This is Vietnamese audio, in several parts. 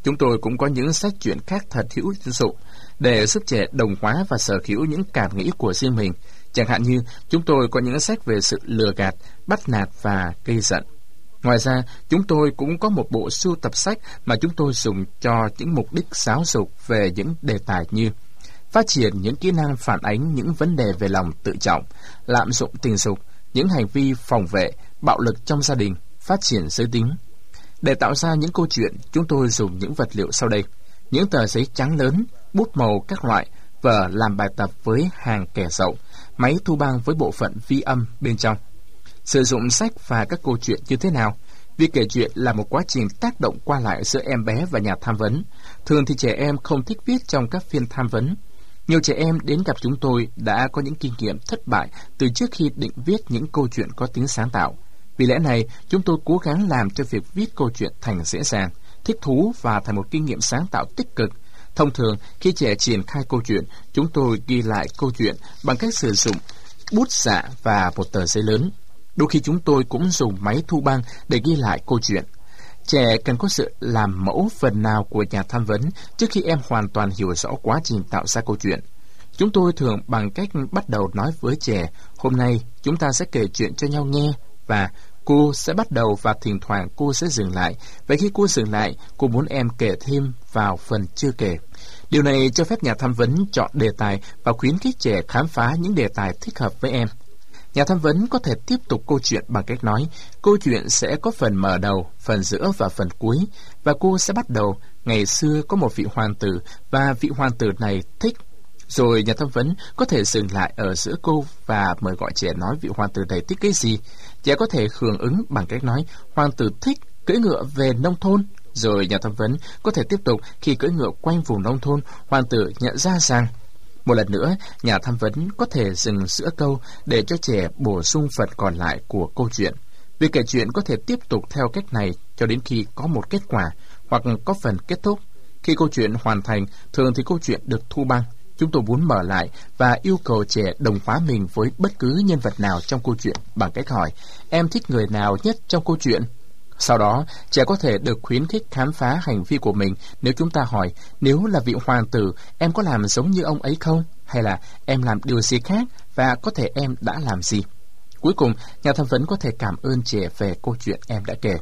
Chúng tôi cũng có những sách truyện khác thật hữu dụng để giúp trẻ đồng hóa và sở hữu những cảm nghĩ của riêng mình. Chẳng hạn như chúng tôi có những sách về sự lừa gạt, bắt nạt và gây giận. Ngoài ra, chúng tôi cũng có một bộ sưu tập sách mà chúng tôi dùng cho những mục đích giáo dục về những đề tài như phát triển những kỹ năng phản ánh những vấn đề về lòng tự trọng, lạm dụng tình dục, những hành vi phòng vệ, bạo lực trong gia đình, phát triển giới tính. Để tạo ra những câu chuyện, chúng tôi dùng những vật liệu sau đây: những tờ giấy trắng lớn, bút màu các loại, vở làm bài tập với hàng kẻ dậu, máy thu băng với bộ phận vi âm bên trong. Sử dụng sách và các câu chuyện như thế nào? Việc kể chuyện là một quá trình tác động qua lại giữa em bé và nhà tham vấn. Thường thì trẻ em không thích viết trong các phiên tham vấn. Nhiều trẻ em đến gặp chúng tôi đã có những kinh nghiệm thất bại từ trước khi định viết những câu chuyện có tính sáng tạo. Vì lẽ này, chúng tôi cố gắng làm cho việc viết câu chuyện thành dễ dàng, thích thú và thành một kinh nghiệm sáng tạo tích cực. Thông thường, khi trẻ triển khai câu chuyện, chúng tôi ghi lại câu chuyện bằng cách sử dụng bút dạ và một tờ giấy lớn. Đôi khi chúng tôi cũng dùng máy thu băng để ghi lại câu chuyện. Trẻ cần có sự làm mẫu phần nào của nhà tham vấn trước khi em hoàn toàn hiểu rõ quá trình tạo ra câu chuyện. Chúng tôi thường bằng cách bắt đầu nói với trẻ: hôm nay chúng ta sẽ kể chuyện cho nhau nghe, và cô sẽ bắt đầu và thỉnh thoảng cô sẽ dừng lại. Vậy khi cô dừng lại, cô muốn em kể thêm vào phần chưa kể. Điều này cho phép nhà tham vấn chọn đề tài và khuyến khích trẻ khám phá những đề tài thích hợp với em. Nhà tham vấn có thể tiếp tục câu chuyện bằng cách nói: câu chuyện sẽ có phần mở đầu, phần giữa và phần cuối, và cô sẽ bắt đầu: ngày xưa có một vị hoàng tử và vị hoàng tử này thích. Rồi nhà tham vấn có thể dừng lại ở giữa câu và mời gọi trẻ nói vị hoàng tử này thích cái gì. Trẻ có thể hưởng ứng bằng cách nói: hoàng tử thích cưỡi ngựa về nông thôn. Rồi nhà tham vấn có thể tiếp tục: khi cưỡi ngựa quanh vùng nông thôn, hoàng tử nhận ra rằng. Một lần nữa, nhà tham vấn có thể dừng giữa câu để cho trẻ bổ sung phần còn lại của câu chuyện. Việc kể chuyện có thể tiếp tục theo cách này cho đến khi có một kết quả hoặc có phần kết thúc. Khi câu chuyện hoàn thành, thường thì câu chuyện được thu băng. Chúng tôi muốn mở lại và yêu cầu trẻ đồng hóa mình với bất cứ nhân vật nào trong câu chuyện bằng cách hỏi: em thích người nào nhất trong câu chuyện? Sau đó, trẻ có thể được khuyến khích khám phá hành vi của mình nếu chúng ta hỏi: nếu là vị hoàng tử, em có làm giống như ông ấy không? Hay là em làm điều gì khác, và có thể em đã làm gì? Cuối cùng, nhà tham vấn có thể cảm ơn trẻ về câu chuyện em đã kể.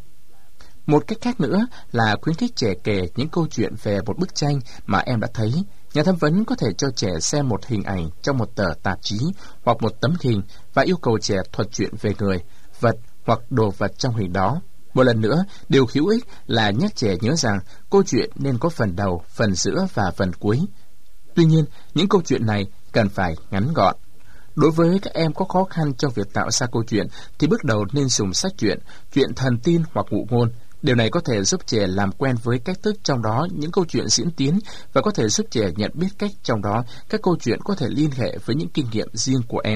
Một cách khác nữa là khuyến khích trẻ kể những câu chuyện về một bức tranh mà em đã thấy. Nhà tham vấn có thể cho trẻ xem một hình ảnh trong một tờ tạp chí hoặc một tấm hình và yêu cầu trẻ thuật chuyện về người, vật hoặc đồ vật trong hình đó. Một lần nữa, điều hữu ích là nhắc trẻ nhớ rằng câu chuyện nên có phần đầu, phần giữa và phần cuối. Tuy nhiên, những câu chuyện này cần phải ngắn gọn. Đối với các em có khó khăn trong việc tạo ra câu chuyện thì bước đầu nên dùng sách truyện, truyện thần tin hoặc ngụ ngôn. Điều này có thể giúp trẻ làm quen với cách thức trong đó những câu chuyện diễn tiến và có thể giúp trẻ nhận biết cách trong đó các câu chuyện có thể liên hệ với những kinh nghiệm riêng của em.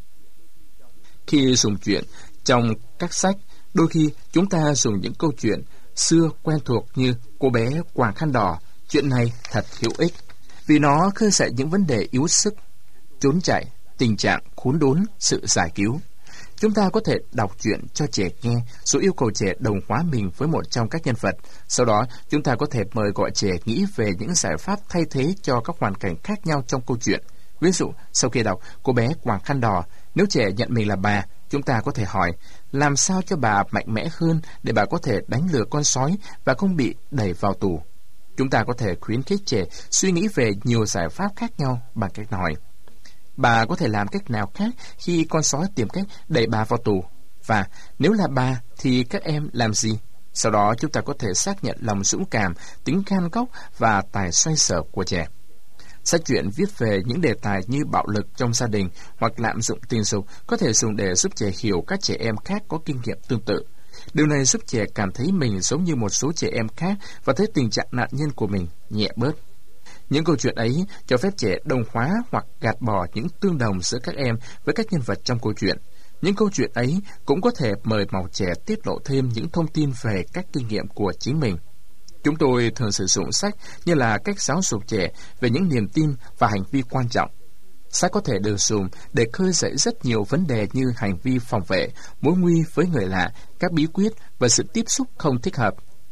Khi dùng truyện trong các sách, đôi khi chúng ta dùng những câu chuyện xưa quen thuộc như Cô bé quàng khăn đỏ. Chuyện này thật hữu ích vì nó khơi dậy những vấn đề yếu sức, trốn chạy, tình trạng khốn đốn, sự giải cứu. Chúng ta có thể đọc truyện cho trẻ nghe rồi yêu cầu trẻ đồng hóa mình với một trong các nhân vật. Sau đó, chúng ta có thể mời gọi trẻ nghĩ về những giải pháp thay thế cho các hoàn cảnh khác nhau trong câu chuyện. Ví dụ, sau khi đọc Cô bé quàng khăn đỏ, nếu trẻ nhận mình là bà, chúng ta có thể hỏi: làm sao cho bà mạnh mẽ hơn để bà có thể đánh lừa con sói và không bị đẩy vào tù? Chúng ta có thể khuyến khích trẻ suy nghĩ về nhiều giải pháp khác nhau bằng cách hỏi: bà có thể làm cách nào khác khi con sói tìm cách đẩy bà vào tù? Và nếu là bà thì các em làm gì? Sau đó chúng ta có thể xác nhận lòng dũng cảm, tính gan góc và tài xoay sở của trẻ. Sách truyện viết về những đề tài như bạo lực trong gia đình hoặc lạm dụng tình dục có thể dùng để giúp trẻ hiểu các trẻ em khác có kinh nghiệm tương tự. Điều này giúp trẻ cảm thấy mình giống như một số trẻ em khác và thấy tình trạng nạn nhân của mình nhẹ bớt. Những câu chuyện ấy cho phép trẻ đồng hóa hoặc gạt bỏ những tương đồng giữa các em với các nhân vật trong câu chuyện. Những câu chuyện ấy cũng có thể mời mọc trẻ tiết lộ thêm những thông tin về các kinh nghiệm của chính mình. Chúng tôi thường sử dụng sách như là cách giáo dục trẻ về những niềm tin và hành vi quan trọng. Sách có thể được dùng để khơi dậy rất nhiều vấn đề như hành vi phòng vệ, mối nguy với người lạ, các bí quyết và sự tiếp xúc không thích hợp.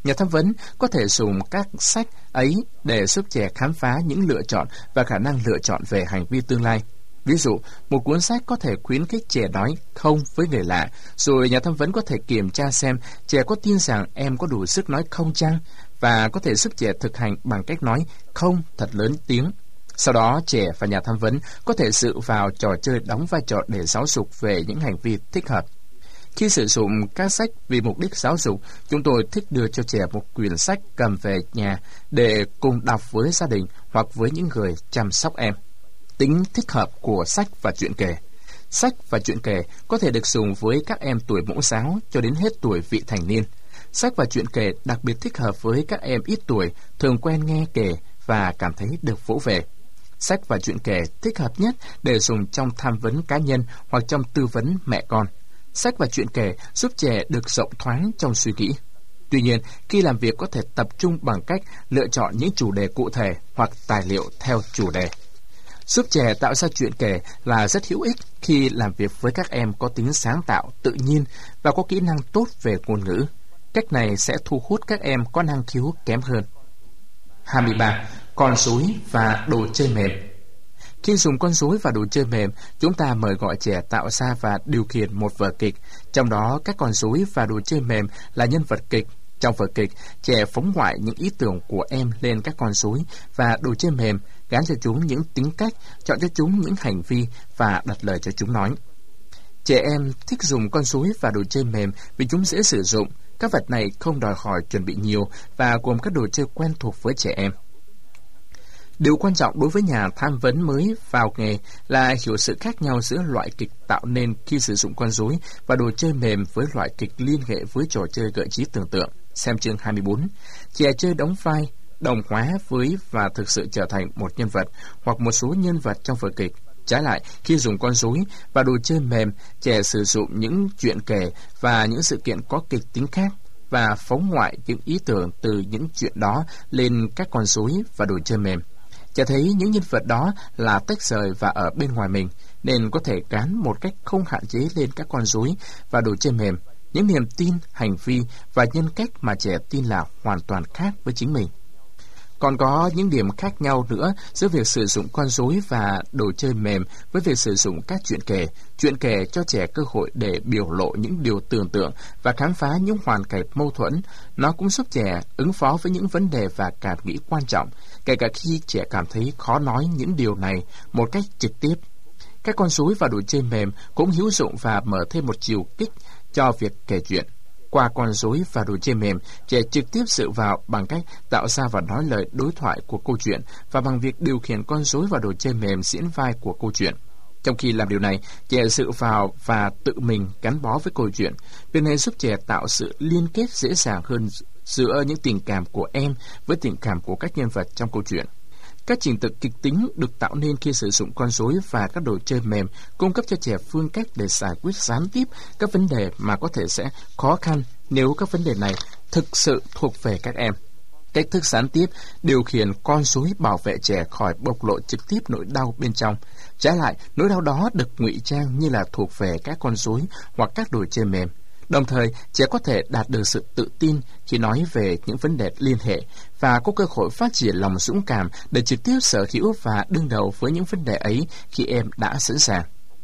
Nhà tham vấn có thể dùng các sách ấy để giúp trẻ khám phá những lựa chọn và khả năng lựa chọn về hành vi tương lai. Ví dụ, một cuốn sách có thể khuyến khích trẻ nói không với người lạ, rồi nhà tham vấn có thể kiểm tra xem trẻ có tin rằng em có đủ sức nói không chăng, và có thể giúp trẻ thực hành bằng cách nói không thật lớn tiếng. Sau đó, trẻ và nhà tham vấn có thể dựa vào trò chơi đóng vai trò để giáo dục về những hành vi thích hợp. Khi sử dụng các sách vì mục đích giáo dục, chúng tôi thích đưa cho trẻ một quyển sách cầm về nhà để cùng đọc với gia đình hoặc với những người chăm sóc em. Tính thích hợp của sách và truyện kể. Sách và truyện kể có thể được dùng với các em tuổi mẫu giáo cho đến hết tuổi vị thành niên. Sách và truyện kể đặc biệt thích hợp với các em ít tuổi, thường quen nghe kể và cảm thấy được vỗ về. Sách và truyện kể thích hợp nhất để dùng trong tham vấn cá nhân hoặc trong tư vấn mẹ con. Sách và truyện kể giúp trẻ được rộng thoáng trong suy nghĩ. Tuy nhiên, khi làm việc có thể tập trung bằng cách lựa chọn những chủ đề cụ thể hoặc tài liệu theo chủ đề. Giúp trẻ tạo ra truyện kể là rất hữu ích khi làm việc với các em có tính sáng tạo, tự nhiên và có kỹ năng tốt về ngôn ngữ. Cách này sẽ thu hút các em có năng khiếu kém hơn. 23. Con rối và đồ chơi mềm. Khi dùng con rối và đồ chơi mềm, chúng ta mời gọi trẻ tạo ra và điều khiển một vở kịch, trong đó các con rối và đồ chơi mềm là nhân vật kịch. Trong vở kịch, trẻ phóng ngoại những ý tưởng của em lên các con rối và đồ chơi mềm, gán cho chúng những tính cách, chọn cho chúng những hành vi và đặt lời cho chúng nói. Trẻ em thích dùng con rối và đồ chơi mềm vì chúng dễ sử dụng. Các vật này không đòi hỏi chuẩn bị nhiều và gồm các đồ chơi quen thuộc với trẻ em. Điều quan trọng đối với nhà tham vấn mới vào nghề là hiểu sự khác nhau giữa loại kịch tạo nên khi sử dụng con rối và đồ chơi mềm với loại kịch liên hệ với trò chơi gợi trí tưởng tượng. Xem chương 24. Trẻ chơi đóng vai, đồng hóa với và thực sự trở thành một nhân vật hoặc một số nhân vật trong vở kịch. Trái lại, khi dùng con rối và đồ chơi mềm, trẻ sử dụng những chuyện kể và những sự kiện có kịch tính khác và phóng ngoại những ý tưởng từ những chuyện đó lên các con rối và đồ chơi mềm. Trẻ thấy những nhân vật đó là tách rời và ở bên ngoài mình, nên có thể gán một cách không hạn chế lên các con rối và đồ chơi mềm những niềm tin, hành vi và nhân cách mà trẻ tin là hoàn toàn khác với chính mình. Còn có những điểm khác nhau nữa giữa việc sử dụng con rối và đồ chơi mềm với việc sử dụng các chuyện kể. Chuyện kể cho trẻ cơ hội để biểu lộ những điều tưởng tượng và khám phá những hoàn cảnh mâu thuẫn. Nó cũng giúp trẻ ứng phó với những vấn đề và cảm nghĩ quan trọng, kể cả khi trẻ cảm thấy khó nói những điều này một cách trực tiếp. Các con rối và đồ chơi mềm cũng hữu dụng và mở thêm một chiều kích cho việc kể chuyện. Qua con rối và đồ chơi mềm, trẻ trực tiếp dựa vào bằng cách tạo ra và nói lời đối thoại của câu chuyện và bằng việc điều khiển con rối và đồ chơi mềm diễn vai của câu chuyện. Trong khi làm điều này, trẻ dựa vào và tự mình gắn bó với câu chuyện. Việc này giúp trẻ tạo sự liên kết dễ dàng hơn giữa những tình cảm của em với tình cảm của các nhân vật trong câu chuyện. Các trình tự kịch tính được tạo nên khi sử dụng con rối và các đồ chơi mềm cung cấp cho trẻ phương cách để giải quyết gián tiếp các vấn đề mà có thể sẽ khó khăn nếu các vấn đề này thực sự thuộc về các em. Cách thức gián tiếp điều khiển con rối bảo vệ trẻ khỏi bộc lộ trực tiếp nỗi đau bên trong. Trái lại, nỗi đau đó được ngụy trang như là thuộc về các con rối hoặc các đồ chơi mềm. Đồng thời, trẻ có thể đạt được sự tự tin khi nói về những vấn đề liên hệ và có cơ hội phát triển lòng dũng cảm để trực tiếp sở hữu và đương đầu với những vấn đề ấy khi em đã sẵn sàng.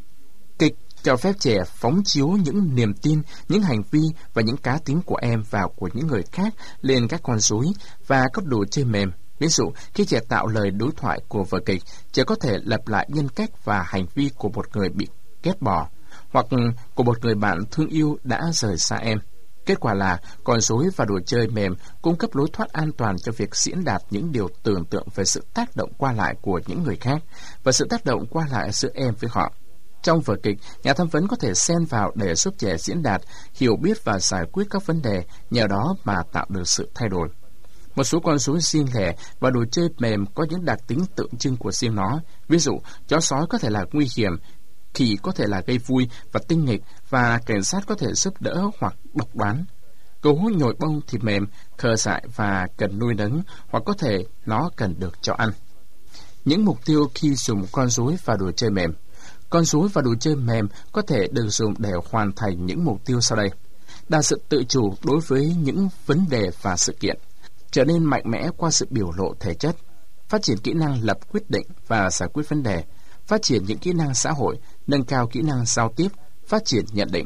Kịch cho phép trẻ phóng chiếu những niềm tin, những hành vi và những cá tính của em và của những người khác lên các con rối và các đồ chơi mềm. Ví dụ, khi trẻ tạo lời đối thoại của vở kịch, trẻ có thể lặp lại nhân cách và hành vi của một người bị ghét bỏ hoặc của một người bạn thương yêu đã rời xa em. Kết quả là con rối và đồ chơi mềm cung cấp lối thoát an toàn cho việc diễn đạt những điều tưởng tượng về sự tác động qua lại của những người khác và sự tác động qua lại giữa em với họ. Trong vở kịch, nhà tham vấn có thể xen vào để giúp trẻ diễn đạt, hiểu biết và giải quyết các vấn đề, nhờ đó mà tạo được sự thay đổi. Một số con rối riêng lẻ và đồ chơi mềm có những đặc tính tượng trưng của riêng nó. Ví dụ, chó sói có thể là nguy hiểm, khỉ có thể là gây vui và tinh nghịch, và cảnh sát có thể giúp đỡ hoặc độc đoán. Gấu nhồi bông thì mềm, khờ dại và cần nuôi nấng, hoặc có thể nó cần được cho ăn. Những mục tiêu khi dùng con rối và đồ chơi mềm. Con rối và đồ chơi mềm có thể được dùng để hoàn thành những mục tiêu sau đây. đạt sự tự chủ đối với những vấn đề và sự kiện, trở nên mạnh mẽ qua sự biểu lộ thể chất, phát triển kỹ năng lập quyết định và giải quyết vấn đề, phát triển những kỹ năng xã hội, nâng cao kỹ năng giao tiếp, phát triển nhận định,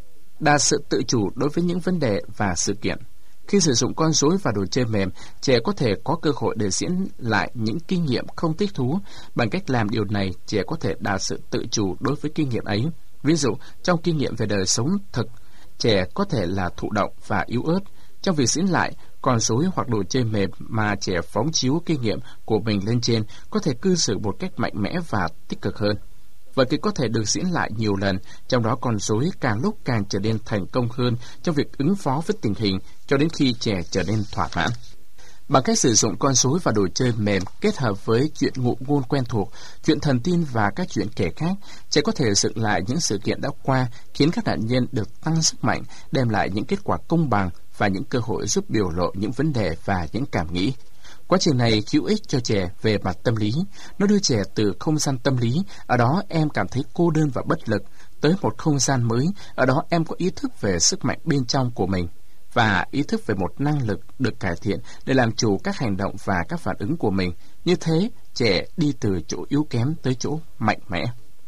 đạt sự tự chủ đối với những vấn đề và sự kiện. Khi sử dụng con rối và đồ chơi mềm, trẻ có thể có cơ hội để diễn lại những kinh nghiệm không thích thú. Bằng cách làm điều này, trẻ có thể đạt sự tự chủ đối với kinh nghiệm ấy. Ví dụ, trong kinh nghiệm về đời sống thực, trẻ có thể là thụ động và yếu ớt. Trong việc diễn lại con rối hoặc đồ chơi mềm mà trẻ phóng chiếu kinh nghiệm của mình lên trên, có thể cư xử một cách mạnh mẽ và tích cực hơn. Vở kịch có thể được diễn lại nhiều lần, trong đó con rối càng lúc càng trở nên thành công hơn trong việc ứng phó với tình hình cho đến khi trẻ trở nên thỏa mãn. Bằng cách sử dụng con rối và đồ chơi mềm kết hợp với chuyện ngụ ngôn quen thuộc, chuyện thần tin và các chuyện kể khác, trẻ có thể dựng lại những sự kiện đã qua, khiến các nạn nhân được tăng sức mạnh, đem lại những kết quả công bằng và những cơ hội giúp biểu lộ những vấn đề và những cảm nghĩ. Quá trình này hữu ích cho trẻ về mặt tâm lý. Nó đưa trẻ từ không gian tâm lý, ở đó em cảm thấy cô đơn và bất lực, tới một không gian mới, ở đó em có ý thức về sức mạnh bên trong của mình và ý thức về một năng lực được cải thiện để làm chủ các hành động và các phản ứng của mình. Như thế, trẻ đi từ chỗ yếu kém tới chỗ mạnh mẽ,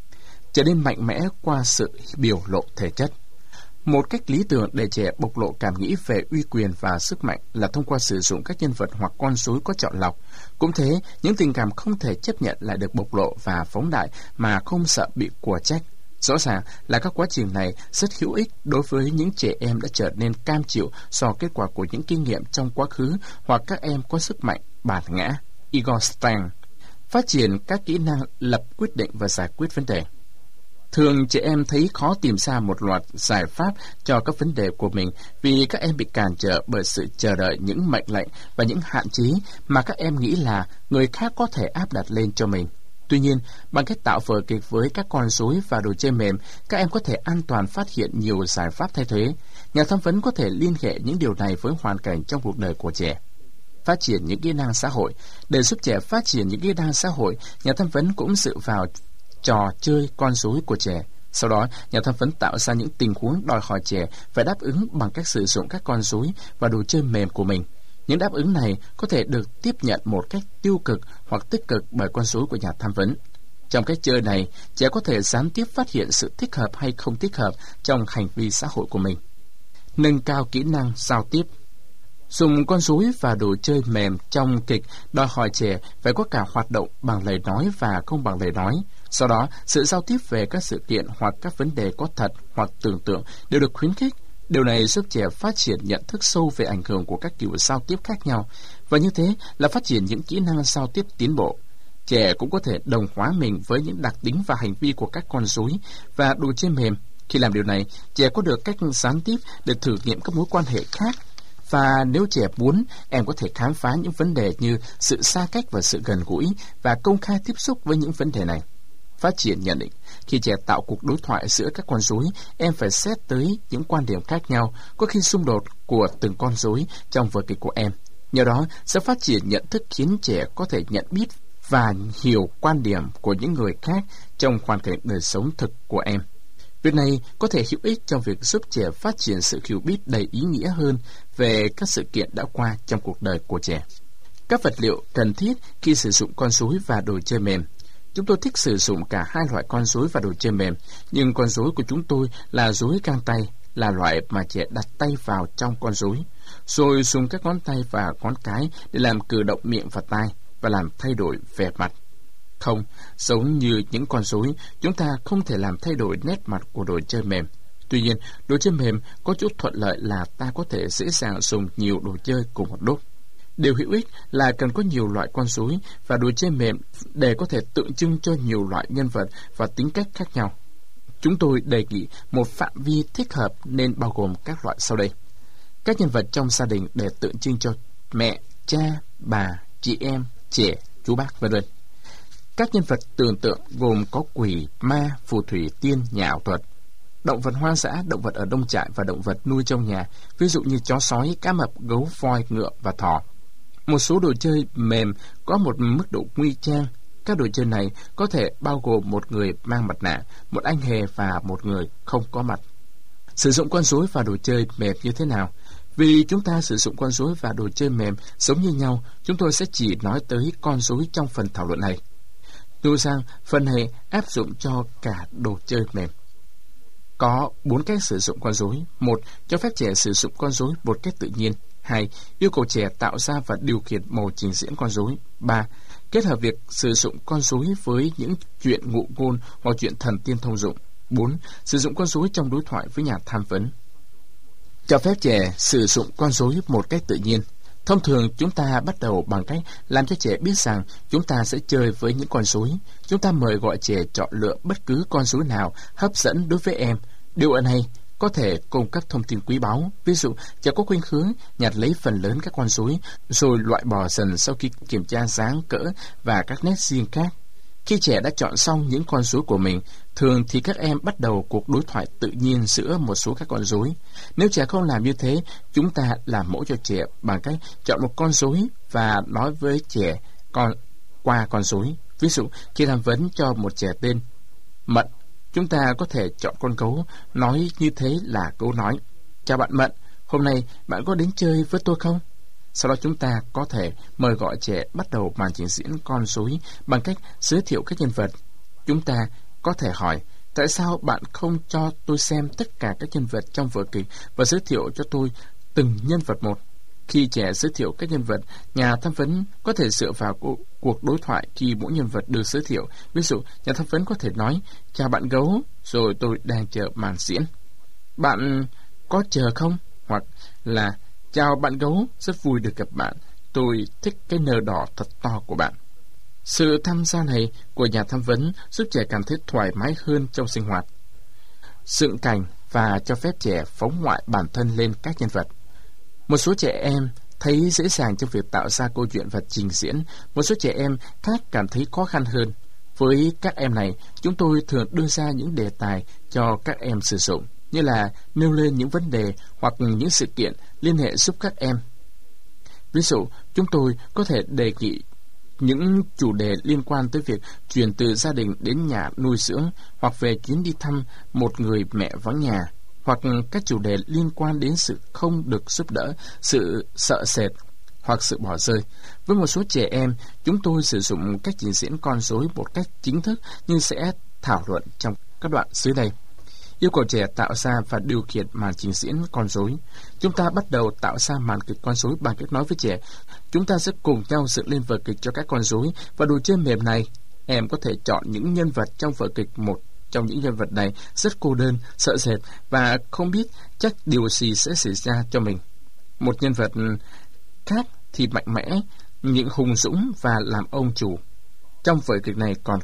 trở nên mạnh mẽ qua sự biểu lộ thể chất. Một cách lý tưởng để trẻ bộc lộ cảm nghĩ về uy quyền và sức mạnh là thông qua sử dụng các nhân vật hoặc con rối có chọn lọc. Cũng thế, những tình cảm không thể chấp nhận lại được bộc lộ và phóng đại mà không sợ bị của trách. Rõ ràng là các quá trình này rất hữu ích đối với những trẻ em đã trở nên cam chịu do kết quả của những kinh nghiệm trong quá khứ hoặc các em có sức mạnh bản ngã. Igor Stein. Phát triển các kỹ năng lập quyết định và giải quyết vấn đề. Thường trẻ em thấy khó tìm ra một loạt giải pháp cho các vấn đề của mình vì các em bị cản trở bởi sự chờ đợi những mệnh lệnh và những hạn chế mà các em nghĩ là người khác có thể áp đặt lên cho mình. Tuy nhiên, bằng cách tạo vở kịch với các con rối và đồ chơi mềm, các em có thể an toàn phát hiện nhiều giải pháp thay thế. Nhà tham vấn có thể liên hệ những điều này với hoàn cảnh trong cuộc đời của trẻ. Phát triển những kỹ năng xã hội. Để giúp trẻ phát triển những kỹ năng xã hội, nhà tham vấn cũng dựa vào trò chơi con rối của trẻ. Sau đó, nhà tham vấn tạo ra những tình huống đòi hỏi trẻ phải đáp ứng bằng cách sử dụng các con rối và đồ chơi mềm của mình. Những đáp ứng này có thể được tiếp nhận một cách tiêu cực hoặc tích cực bởi con rối của nhà tham vấn. Trong cách chơi này, trẻ có thể gián tiếp phát hiện sự thích hợp hay không thích hợp trong hành vi xã hội của mình. Nâng cao kỹ năng giao tiếp. Dùng con rối và đồ chơi mềm trong kịch đòi hỏi trẻ phải có cả hoạt động bằng lời nói và không bằng lời nói. Sau đó, sự giao tiếp về các sự kiện hoặc các vấn đề có thật hoặc tưởng tượng đều được khuyến khích. Điều này giúp trẻ phát triển nhận thức sâu về ảnh hưởng của các kiểu giao tiếp khác nhau, và như thế là phát triển những kỹ năng giao tiếp tiến bộ. Trẻ cũng có thể đồng hóa mình với những đặc tính và hành vi của các con rối và đồ chơi mềm. Khi làm điều này, trẻ có được cách gián tiếp để thử nghiệm các mối quan hệ khác. Và nếu trẻ muốn, em có thể khám phá những vấn đề như sự xa cách và sự gần gũi và công khai tiếp xúc với những vấn đề này. Phát triển nhận định. Khi trẻ tạo cuộc đối thoại giữa các con rối, em phải xét tới những quan điểm khác nhau, có khi xung đột của từng con rối trong vở kịch của em. Nhờ đó sẽ phát triển nhận thức khiến trẻ có thể nhận biết và hiểu quan điểm của những người khác trong hoàn cảnh đời sống thực của em. Việc này có thể hữu ích trong việc giúp trẻ phát triển sự hiểu biết đầy ý nghĩa hơn về các sự kiện đã qua trong cuộc đời của trẻ. Các vật liệu cần thiết khi sử dụng con rối và đồ chơi mềm. Chúng tôi thích sử dụng cả hai loại con rối và đồ chơi mềm, nhưng con rối của chúng tôi là rối găng tay, là loại mà trẻ đặt tay vào trong con rối, rồi dùng các ngón tay và ngón cái để làm cử động miệng và tai và làm thay đổi vẻ mặt. Không, giống như những con rối, chúng ta không thể làm thay đổi nét mặt của đồ chơi mềm. Tuy nhiên, đồ chơi mềm có chút thuận lợi là ta có thể dễ dàng dùng nhiều đồ chơi cùng một lúc. Điều hữu ích là cần có nhiều loại con rối và đồ chơi mềm để có thể tượng trưng cho nhiều loại nhân vật và tính cách khác nhau. Chúng tôi đề nghị một phạm vi thích hợp nên bao gồm các loại sau đây. Các nhân vật trong gia đình để tượng trưng cho mẹ, cha, bà, chị em, trẻ, chú bác, v.v. Các nhân vật tưởng tượng gồm có quỷ, ma, phù thủy, tiên, nhà ảo thuật. Động vật hoang dã, động vật ở nông trại và động vật nuôi trong nhà, ví dụ như chó sói, cá mập, gấu, voi, ngựa và thỏ. Một số đồ chơi mềm có một mức độ nguy trang. Các đồ chơi này có thể bao gồm một người mang mặt nạ, một anh hề và một người không có mặt. Sử dụng con rối và đồ chơi mềm như thế nào? Vì chúng ta sử dụng con rối và đồ chơi mềm giống như nhau, chúng tôi sẽ chỉ nói tới con rối trong phần thảo luận này. Dù rằng phần này áp dụng cho cả đồ chơi mềm. Có 4 cách sử dụng con rối. 1. Cho phép trẻ sử dụng con rối một cách tự nhiên. 2. Yêu cầu trẻ tạo ra và điều khiển màu trình diễn con rối. 3. Kết hợp việc sử dụng con rối với những chuyện ngụ ngôn hoặc chuyện thần tiên thông dụng. 4. Sử dụng con rối trong đối thoại với nhà tham vấn. Cho phép trẻ sử dụng con rối một cách tự nhiên. Thông thường chúng ta bắt đầu bằng cách làm cho trẻ biết rằng chúng ta sẽ chơi với những con rối. Chúng ta mời gọi trẻ chọn lựa bất cứ con rối nào hấp dẫn đối với em. Điều này có thể cung cấp thông tin quý báu. Ví dụ, trẻ có khuynh hướng nhặt lấy phần lớn các con rối, rồi loại bỏ dần sau khi kiểm tra dáng, cỡ và các nét riêng khác. Khi trẻ đã chọn xong những con rối của mình, thường thì các em bắt đầu cuộc đối thoại tự nhiên giữa một số các con rối. Nếu trẻ không làm như thế, chúng ta làm mẫu cho trẻ bằng cách chọn một con rối và nói với trẻ qua con rối. Ví dụ, khi tham vấn cho một trẻ tên Mận, chúng ta có thể chọn con gấu, nói như thế là gấu nói: "Chào bạn Mận, hôm nay bạn có đến chơi với tôi không?" Sau đó chúng ta có thể mời gọi trẻ bắt đầu màn trình diễn con rối bằng cách giới thiệu các nhân vật. Chúng ta có thể hỏi: "Tại sao bạn không cho tôi xem tất cả các nhân vật trong vở kịch và giới thiệu cho tôi từng nhân vật một?" Khi trẻ giới thiệu các nhân vật, nhà tham vấn có thể dựa vào cuộc đối thoại khi mỗi nhân vật được giới thiệu. Ví dụ, nhà tham vấn có thể nói: "Chào bạn gấu, rồi tôi đang chờ màn diễn. Bạn có chờ không?" Hoặc là: "Chào bạn gấu, rất vui được gặp bạn. Tôi thích cái nơ đỏ thật to của bạn." Sự tham gia này của nhà tham vấn giúp trẻ cảm thấy thoải mái hơn trong sinh hoạt. Dựng cảnh và cho phép trẻ phóng ngoại bản thân lên các nhân vật. Một số trẻ em thấy dễ dàng trong việc tạo ra câu chuyện và trình diễn. Một số trẻ em khác cảm thấy khó khăn hơn. Với các em này, chúng tôi thường đưa ra những đề tài cho các em sử dụng, như là nêu lên những vấn đề hoặc những sự kiện liên hệ giúp các em. Ví dụ, chúng tôi có thể đề nghị những chủ đề liên quan tới việc chuyển từ gia đình đến nhà nuôi dưỡng, hoặc về chuyến đi thăm một người mẹ vắng nhà, hoặc các chủ đề liên quan đến sự không được giúp đỡ, sự sợ sệt hoặc sự bỏ rơi. Với một số trẻ em, chúng tôi sử dụng cách trình diễn con rối một cách chính thức, nhưng sẽ thảo luận trong các đoạn dưới đây. Yêu cầu trẻ tạo ra và điều khiển màn trình diễn con rối. Chúng ta bắt đầu tạo ra màn kịch con rối bằng cách nói với trẻ: "Chúng ta sẽ cùng nhau dựng lên vở kịch cho các con rối và đồ chơi mềm này. Em có thể chọn những nhân vật trong vở kịch. Một trong những nhân vật này rất cô đơn, sợ sệt và không biết chắc điều gì sẽ xảy ra cho mình. Một nhân vật khác thì mạnh mẽ, những hùng dũng và làm ông chủ. Trong vở kịch này còn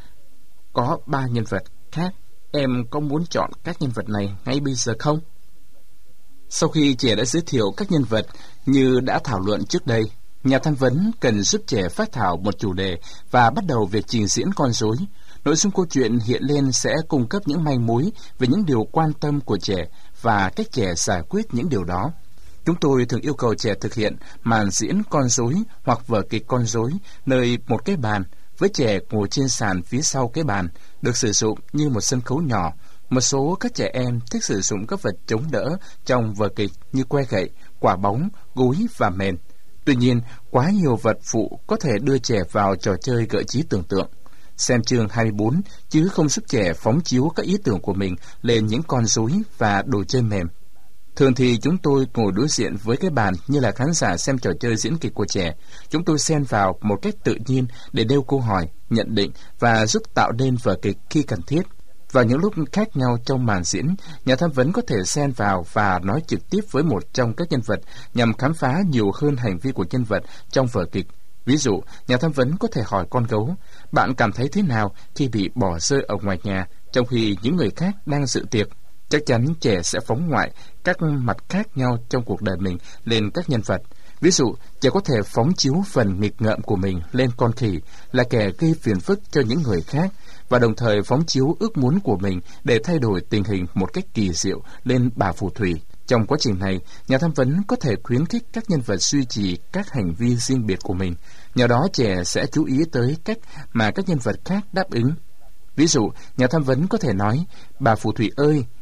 có 3 nhân vật khác. Em có muốn chọn các nhân vật này ngay bây giờ không?" Sau khi trẻ đã giới thiệu các nhân vật như đã thảo luận trước đây, nhà tham vấn cần giúp trẻ phát thảo một chủ đề và bắt đầu việc trình diễn con rối. Nội dung câu chuyện hiện lên sẽ cung cấp những manh mối về những điều quan tâm của trẻ và cách trẻ giải quyết những điều đó. Chúng tôi thường yêu cầu trẻ thực hiện màn diễn con rối hoặc vở kịch con rối nơi một cái bàn, với trẻ ngồi trên sàn phía sau cái bàn, được sử dụng như một sân khấu nhỏ. Một số các trẻ em thích sử dụng các vật chống đỡ trong vở kịch như que gậy, quả bóng, gối và mền. Tuy nhiên, quá nhiều vật phụ có thể đưa trẻ vào trò chơi gợi trí tưởng tượng. Xem chương 24, chứ không giúp trẻ phóng chiếu các ý tưởng của mình lên những con rối và đồ chơi mềm. Thường thì chúng tôi ngồi đối diện với cái bàn như là khán giả xem trò chơi diễn kịch của trẻ. Chúng tôi xen vào một cách tự nhiên để nêu câu hỏi, nhận định và giúp tạo nên vở kịch khi cần thiết. Vào những lúc khác nhau trong màn diễn, nhà tham vấn có thể xen vào và nói trực tiếp với một trong các nhân vật nhằm khám phá nhiều hơn hành vi của nhân vật trong vở kịch. Ví dụ, nhà tham vấn có thể hỏi con gấu: "Bạn cảm thấy thế nào khi bị bỏ rơi ở ngoài nhà trong khi những người khác đang dự tiệc?" Chắc chắn trẻ sẽ phóng ngoại các mặt khác nhau trong cuộc đời mình lên các nhân vật. Ví dụ, trẻ có thể phóng chiếu phần nghịch ngợm của mình lên con khỉ, là kẻ gây phiền phức cho những người khác, và đồng thời phóng chiếu ước muốn của mình để thay đổi tình hình một cách kỳ diệu lên bà phù thủy. Trong quá trình này, nhà tham vấn có thể khuyến khích các nhân vật duy trì các hành vi riêng biệt của mình. Nhờ đó, trẻ sẽ chú ý tới cách mà các nhân vật khác đáp ứng. Ví dụ, nhà tham vấn có thể nói: "Bà phù thủy ơi,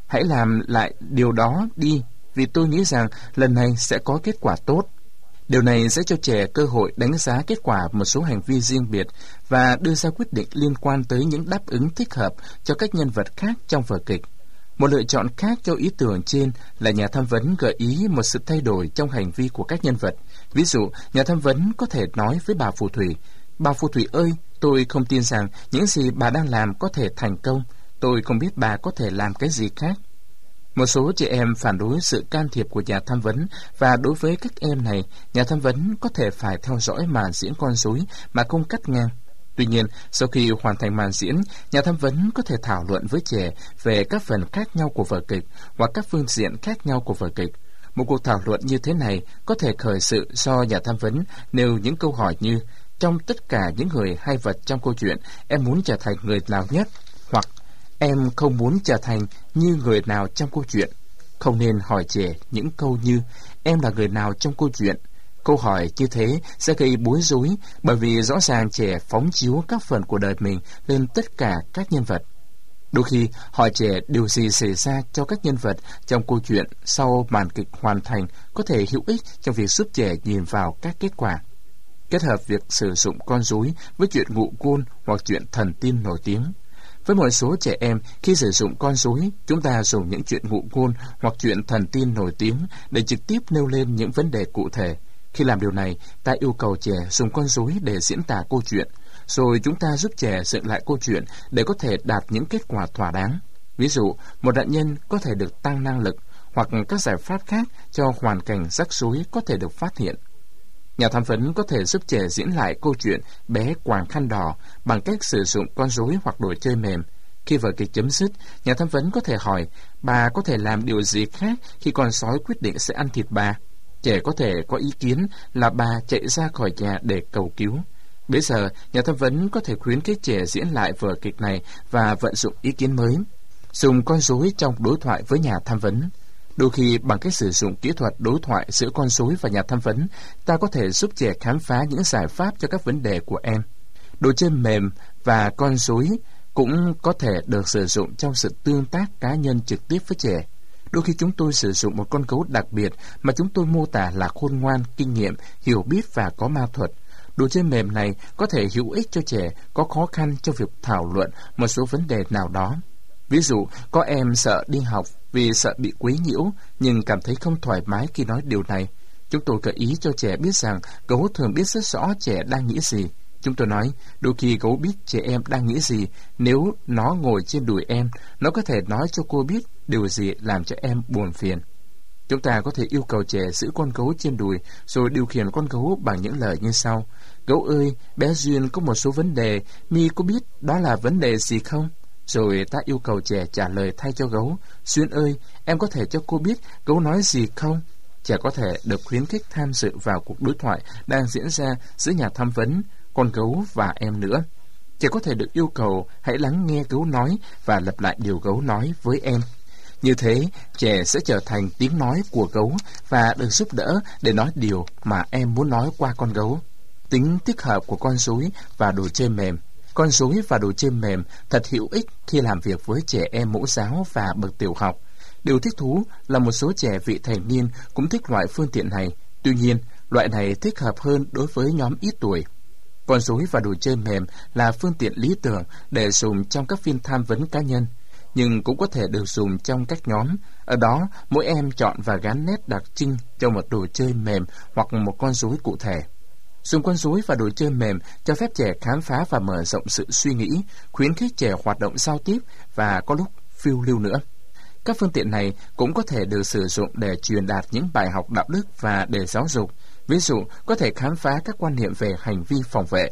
Hãy làm lại điều đó đi, vì tôi nghĩ rằng lần này sẽ có kết quả tốt. Điều này sẽ cho trẻ cơ hội đánh giá kết quả một số hành vi riêng biệt và đưa ra quyết định liên quan tới những đáp ứng thích hợp cho các nhân vật khác trong vở kịch. Một lựa chọn khác cho ý tưởng trên là nhà tham vấn gợi ý một sự thay đổi trong hành vi của các nhân vật. Ví dụ, nhà tham vấn có thể nói với bà phù thủy: "Bà phù thủy ơi, tôi không tin rằng những gì bà đang làm có thể thành công. Tôi không biết bà có thể làm cái gì khác." Một số chị em phản đối sự can thiệp của nhà tham vấn, và đối với các em này, nhà tham vấn có thể phải theo dõi màn diễn con rối mà không cắt ngang. Tuy nhiên, sau khi hoàn thành màn diễn, nhà tham vấn có thể thảo luận với trẻ về các phần khác nhau của vở kịch hoặc các phương diện khác nhau của vở kịch. Một cuộc thảo luận như thế này có thể khởi sự do nhà tham vấn nêu những câu hỏi như: "Trong tất cả những người hay vật trong câu chuyện, em muốn trở thành người nào nhất?" Hoặc "Em không muốn trở thành như người nào trong câu chuyện." Không nên hỏi trẻ những câu như "Em là người nào trong câu chuyện?" Câu hỏi như thế sẽ gây bối rối, bởi vì rõ ràng trẻ phóng chiếu các phần của đời mình lên tất cả các nhân vật. Đôi khi hỏi trẻ điều gì xảy ra cho các nhân vật trong câu chuyện sau màn kịch hoàn thành có thể hữu ích trong việc giúp trẻ nhìn vào các kết quả. Kết hợp việc sử dụng con rối với chuyện ngụ ngôn hoặc chuyện thần tiên nổi tiếng. Với một số trẻ em, khi sử dụng con rối, chúng ta dùng những chuyện ngụ ngôn hoặc chuyện thần tiên nổi tiếng để trực tiếp nêu lên những vấn đề cụ thể. Khi làm điều này, ta yêu cầu trẻ dùng con rối để diễn tả câu chuyện, rồi chúng ta giúp trẻ dựng lại câu chuyện để có thể đạt những kết quả thỏa đáng. Ví dụ, một nạn nhân có thể được tăng năng lực, hoặc các giải pháp khác cho hoàn cảnh rắc rối có thể được phát hiện. Nhà tham vấn có thể giúp trẻ diễn lại câu chuyện Bé quàng khăn đỏ bằng cách sử dụng con rối hoặc đồ chơi mềm. Khi vở kịch chấm dứt, nhà tham vấn có thể hỏi: "Bà có thể làm điều gì khác khi con sói quyết định sẽ ăn thịt bà?" Trẻ có thể có ý kiến là bà chạy ra khỏi nhà để cầu cứu. Bây giờ, nhà tham vấn có thể khuyến khích trẻ diễn lại vở kịch này và vận dụng ý kiến mới. Dùng con rối trong đối thoại với nhà tham vấn. Đôi khi, bằng cách sử dụng kỹ thuật đối thoại giữa con rối và nhà tham vấn, ta có thể giúp trẻ khám phá những giải pháp cho các vấn đề của em. Đồ chơi mềm và con rối cũng có thể được sử dụng trong sự tương tác cá nhân trực tiếp với trẻ. Đôi khi chúng tôi sử dụng một con gấu đặc biệt mà chúng tôi mô tả là khôn ngoan, kinh nghiệm, hiểu biết và có ma thuật. Đồ chơi mềm này có thể hữu ích cho trẻ có khó khăn trong việc thảo luận một số vấn đề nào đó. Ví dụ, có em sợ đi học vì sợ bị quấy nhiễu, nhưng cảm thấy không thoải mái khi nói điều này. Chúng tôi gợi ý cho trẻ biết rằng gấu thường biết rất rõ trẻ đang nghĩ gì. Chúng tôi nói, đôi khi gấu biết trẻ em đang nghĩ gì. Nếu nó ngồi trên đùi em, nó có thể nói cho cô biết điều gì làm cho em buồn phiền. Chúng ta có thể yêu cầu trẻ giữ con gấu trên đùi, rồi điều khiển con gấu bằng những lời như sau: "Gấu ơi, bé Duyên có một số vấn đề, Mi có biết đó là vấn đề gì không?" Rồi ta yêu cầu trẻ trả lời thay cho gấu: "Duyên ơi, em có thể cho cô biết gấu nói gì không?" Trẻ có thể được khuyến khích tham dự vào cuộc đối thoại đang diễn ra giữa nhà tham vấn, con gấu và em nữa. Trẻ có thể được yêu cầu hãy lắng nghe gấu nói và lặp lại điều gấu nói với em. Như thế, trẻ sẽ trở thành tiếng nói của gấu và được giúp đỡ để nói điều mà em muốn nói qua con gấu. Tính tích hợp của con rối và đồ chơi mềm. Con rối và đồ chơi mềm thật hữu ích khi làm việc với trẻ em mẫu giáo và bậc tiểu học. Điều thích thú là một số trẻ vị thành niên cũng thích loại phương tiện này. Tuy nhiên, loại này thích hợp hơn đối với nhóm ít tuổi. Con rối và đồ chơi mềm là phương tiện lý tưởng để dùng trong các phiên tham vấn cá nhân, nhưng cũng có thể được dùng trong các nhóm. Ở đó, mỗi em chọn và gắn nét đặc trưng cho một đồ chơi mềm hoặc một con rối cụ thể. Dùng con rối và đồ chơi mềm cho phép trẻ khám phá và mở rộng sự suy nghĩ, khuyến khích trẻ hoạt động giao tiếp và có lúc phiêu lưu nữa. Các phương tiện này cũng có thể được sử dụng để truyền đạt những bài học đạo đức và để giáo dục. Ví dụ, có thể khám phá các quan niệm về hành vi phòng vệ.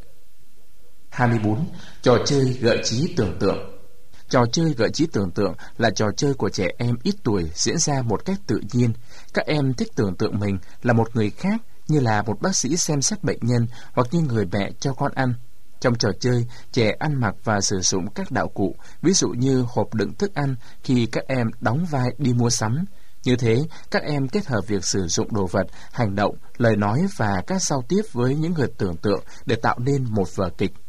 24. Trò chơi gợi trí tưởng tượng. Trò chơi gợi trí tưởng tượng là trò chơi của trẻ em ít tuổi diễn ra một cách tự nhiên. Các em thích tưởng tượng mình là một người khác, như là một bác sĩ xem xét bệnh nhân hoặc như người mẹ cho con ăn. Trong trò chơi, trẻ ăn mặc và sử dụng các đạo cụ, ví dụ như hộp đựng thức ăn khi các em đóng vai đi mua sắm. Như thế, các em kết hợp việc sử dụng đồ vật, hành động, lời nói và các giao tiếp với những người tưởng tượng để tạo nên một vở kịch.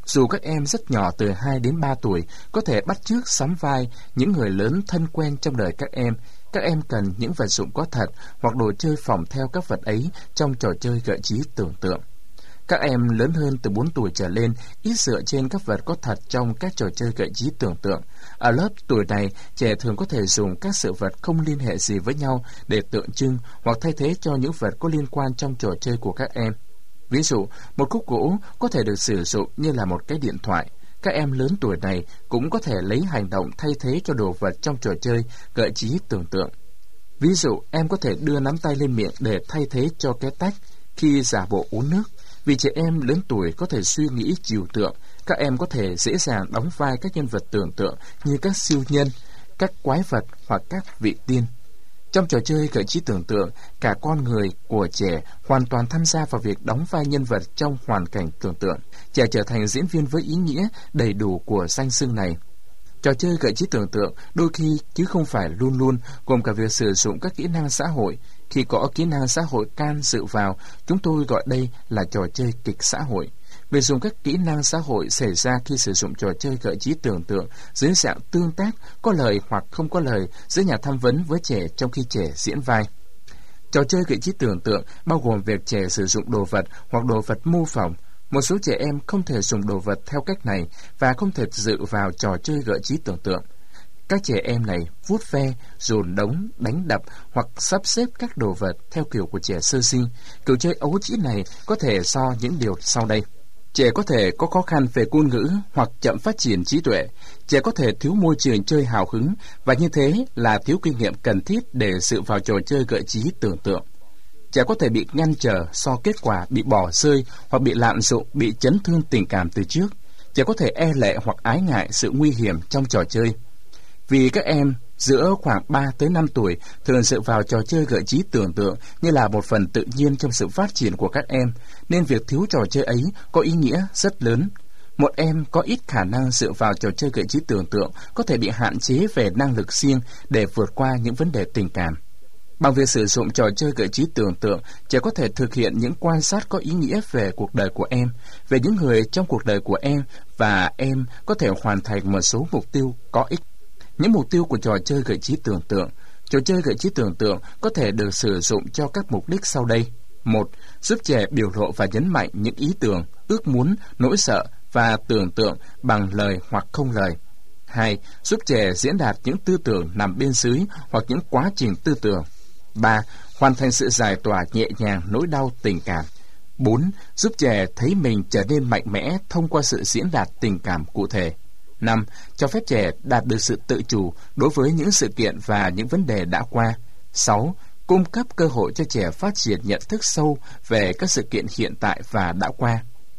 Dù các em rất nhỏ từ 2 đến 3 tuổi, có thể bắt chước sắm vai những người lớn thân quen trong đời các em cần những vật dụng có thật hoặc đồ chơi phỏng theo các vật ấy trong trò chơi gợi trí tưởng tượng. Các em lớn hơn từ 4 tuổi trở lên ít dựa trên các vật có thật trong các trò chơi gợi trí tưởng tượng. Ở lớp tuổi này, trẻ thường có thể dùng các sự vật không liên hệ gì với nhau để tượng trưng hoặc thay thế cho những vật có liên quan trong trò chơi của các em. Ví dụ, một khúc gỗ có thể được sử dụng như là một cái điện thoại. Các em lớn tuổi này cũng có thể lấy hành động thay thế cho đồ vật trong trò chơi gợi trí tưởng tượng. Ví dụ, em có thể đưa nắm tay lên miệng để thay thế cho cái tách khi giả bộ uống nước. Vì trẻ em lớn tuổi có thể suy nghĩ trừu tượng, các em có thể dễ dàng đóng vai các nhân vật tưởng tượng như các siêu nhân, các quái vật hoặc các vị tiên. Trong trò chơi gợi trí tưởng tượng, cả con người của trẻ hoàn toàn tham gia vào việc đóng vai nhân vật trong hoàn cảnh tưởng tượng. Trẻ trở thành diễn viên với ý nghĩa đầy đủ của danh xưng này. Trò chơi gợi trí tưởng tượng đôi khi chứ không phải luôn luôn gồm cả việc sử dụng các kỹ năng xã hội. Khi có kỹ năng xã hội can dự vào, chúng tôi gọi đây là trò chơi kịch xã hội. Việc dùng các kỹ năng xã hội xảy ra khi sử dụng trò chơi gợi trí tưởng tượng dưới dạng tương tác, có lời hoặc không có lời giữa nhà tham vấn với trẻ trong khi trẻ diễn vai. Trò chơi gợi trí tưởng tượng bao gồm việc trẻ sử dụng đồ vật hoặc đồ vật mô phỏng. Một số trẻ em không thể dùng đồ vật theo cách này và không thể dự vào trò chơi gợi trí tưởng tượng. Các trẻ em này vuốt ve, dồn đống, đánh đập hoặc sắp xếp các đồ vật theo kiểu của trẻ sơ sinh. Kiểu chơi ấu trĩ này có thể do những điều sau đây. Trẻ có thể có khó khăn về ngôn ngữ hoặc chậm phát triển trí tuệ. Trẻ có thể thiếu môi trường chơi hào hứng và như thế là thiếu kinh nghiệm cần thiết để dự vào trò chơi gợi trí tưởng tượng. Trẻ có thể bị ngăn trở do kết quả bị bỏ rơi hoặc bị lạm dụng, bị chấn thương tình cảm từ trước. Trẻ có thể e lệ hoặc ái ngại sự nguy hiểm trong trò chơi. Vì các em giữa khoảng 3 tới 5 tuổi thường dựa vào trò chơi gợi trí tưởng tượng như là một phần tự nhiên trong sự phát triển của các em, nên việc thiếu trò chơi ấy có ý nghĩa rất lớn. Một em có ít khả năng dựa vào trò chơi gợi trí tưởng tượng có thể bị hạn chế về năng lực riêng để vượt qua những vấn đề tình cảm. Bằng việc sử dụng trò chơi gợi trí tưởng tượng, trẻ có thể thực hiện những quan sát có ý nghĩa về cuộc đời của em, về những người trong cuộc đời của em, và em có thể hoàn thành một số mục tiêu có ích. Những mục tiêu của trò chơi gợi trí tưởng tượng. Trò chơi gợi trí tưởng tượng có thể được sử dụng cho các mục đích sau đây. 1. Giúp trẻ biểu lộ và nhấn mạnh những ý tưởng, ước muốn, nỗi sợ và tưởng tượng bằng lời hoặc không lời. 2. Giúp trẻ diễn đạt những tư tưởng nằm bên dưới hoặc những quá trình tư tưởng. 3. Hoàn thành sự giải tỏa nhẹ nhàng nỗi đau tình cảm. 4. Giúp trẻ thấy mình trở nên mạnh mẽ thông qua sự diễn đạt tình cảm cụ thể. 5. Cho phép trẻ đạt được sự tự chủ đối với những sự kiện và những vấn đề đã qua. 6. Cung cấp cơ hội cho trẻ phát triển nhận thức sâu về các sự kiện hiện tại và đã qua.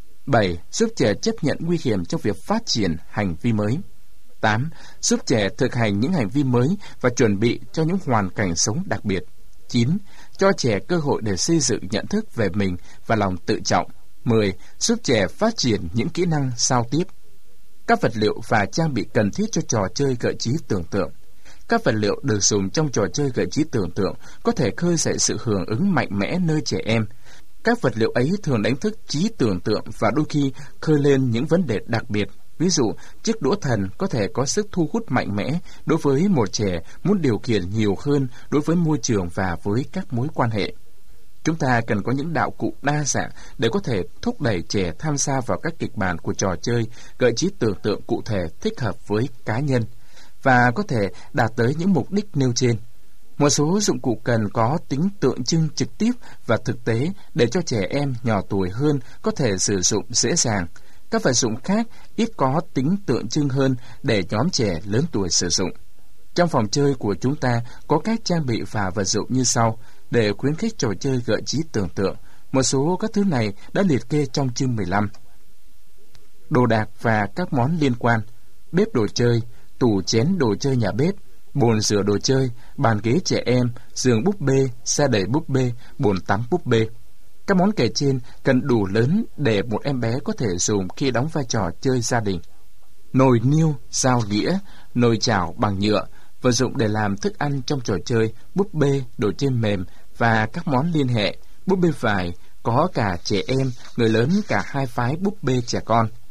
7. Giúp trẻ chấp nhận nguy hiểm trong việc phát triển hành vi mới. 8. Giúp trẻ thực hành những hành vi mới và chuẩn bị cho những hoàn cảnh sống đặc biệt. 9. Cho trẻ cơ hội để xây dựng nhận thức về mình và lòng tự trọng. 10. Giúp trẻ phát triển những kỹ năng giao tiếp. Các vật liệu và trang bị cần thiết cho trò chơi gợi trí tưởng tượng. Các vật liệu được dùng trong trò chơi gợi trí tưởng tượng có thể khơi dậy sự hưởng ứng mạnh mẽ nơi trẻ em. Các vật liệu ấy thường đánh thức trí tưởng tượng và đôi khi khơi lên những vấn đề đặc biệt. Ví dụ, chiếc đũa thần có thể có sức thu hút mạnh mẽ đối với một trẻ muốn điều khiển nhiều hơn đối với môi trường và với các mối quan hệ. Chúng ta cần có những đạo cụ đa dạng để có thể thúc đẩy trẻ tham gia vào các kịch bản của trò chơi gợi trí tưởng tượng cụ thể thích hợp với cá nhân và có thể đạt tới những mục đích nêu trên. Một số dụng cụ cần có tính tượng trưng trực tiếp và thực tế để cho trẻ em nhỏ tuổi hơn có thể sử dụng dễ dàng. Các vật dụng khác ít có tính tượng trưng hơn để nhóm trẻ lớn tuổi sử dụng. Trong phòng chơi của chúng ta có các trang bị và vật dụng như sau để khuyến khích trò chơi gợi trí tưởng tượng. Một số các thứ này đã liệt kê trong chương 15. Đồ đạc và các món liên quan: bếp đồ chơi, tủ chén đồ chơi nhà bếp, bồn rửa đồ chơi, bàn ghế trẻ em, giường búp bê, xe đẩy búp bê, bồn tắm búp bê. Các món kể trên cần đủ lớn để một em bé có thể dùng khi đóng vai trò chơi gia đình. Nồi niêu, dao đĩa, nồi chảo bằng nhựa, vật dụng để làm thức ăn trong trò chơi, búp bê, đồ chơi mềm và các món liên hệ, búp bê vải, có cả trẻ em, người lớn cả hai phái búp bê trẻ con.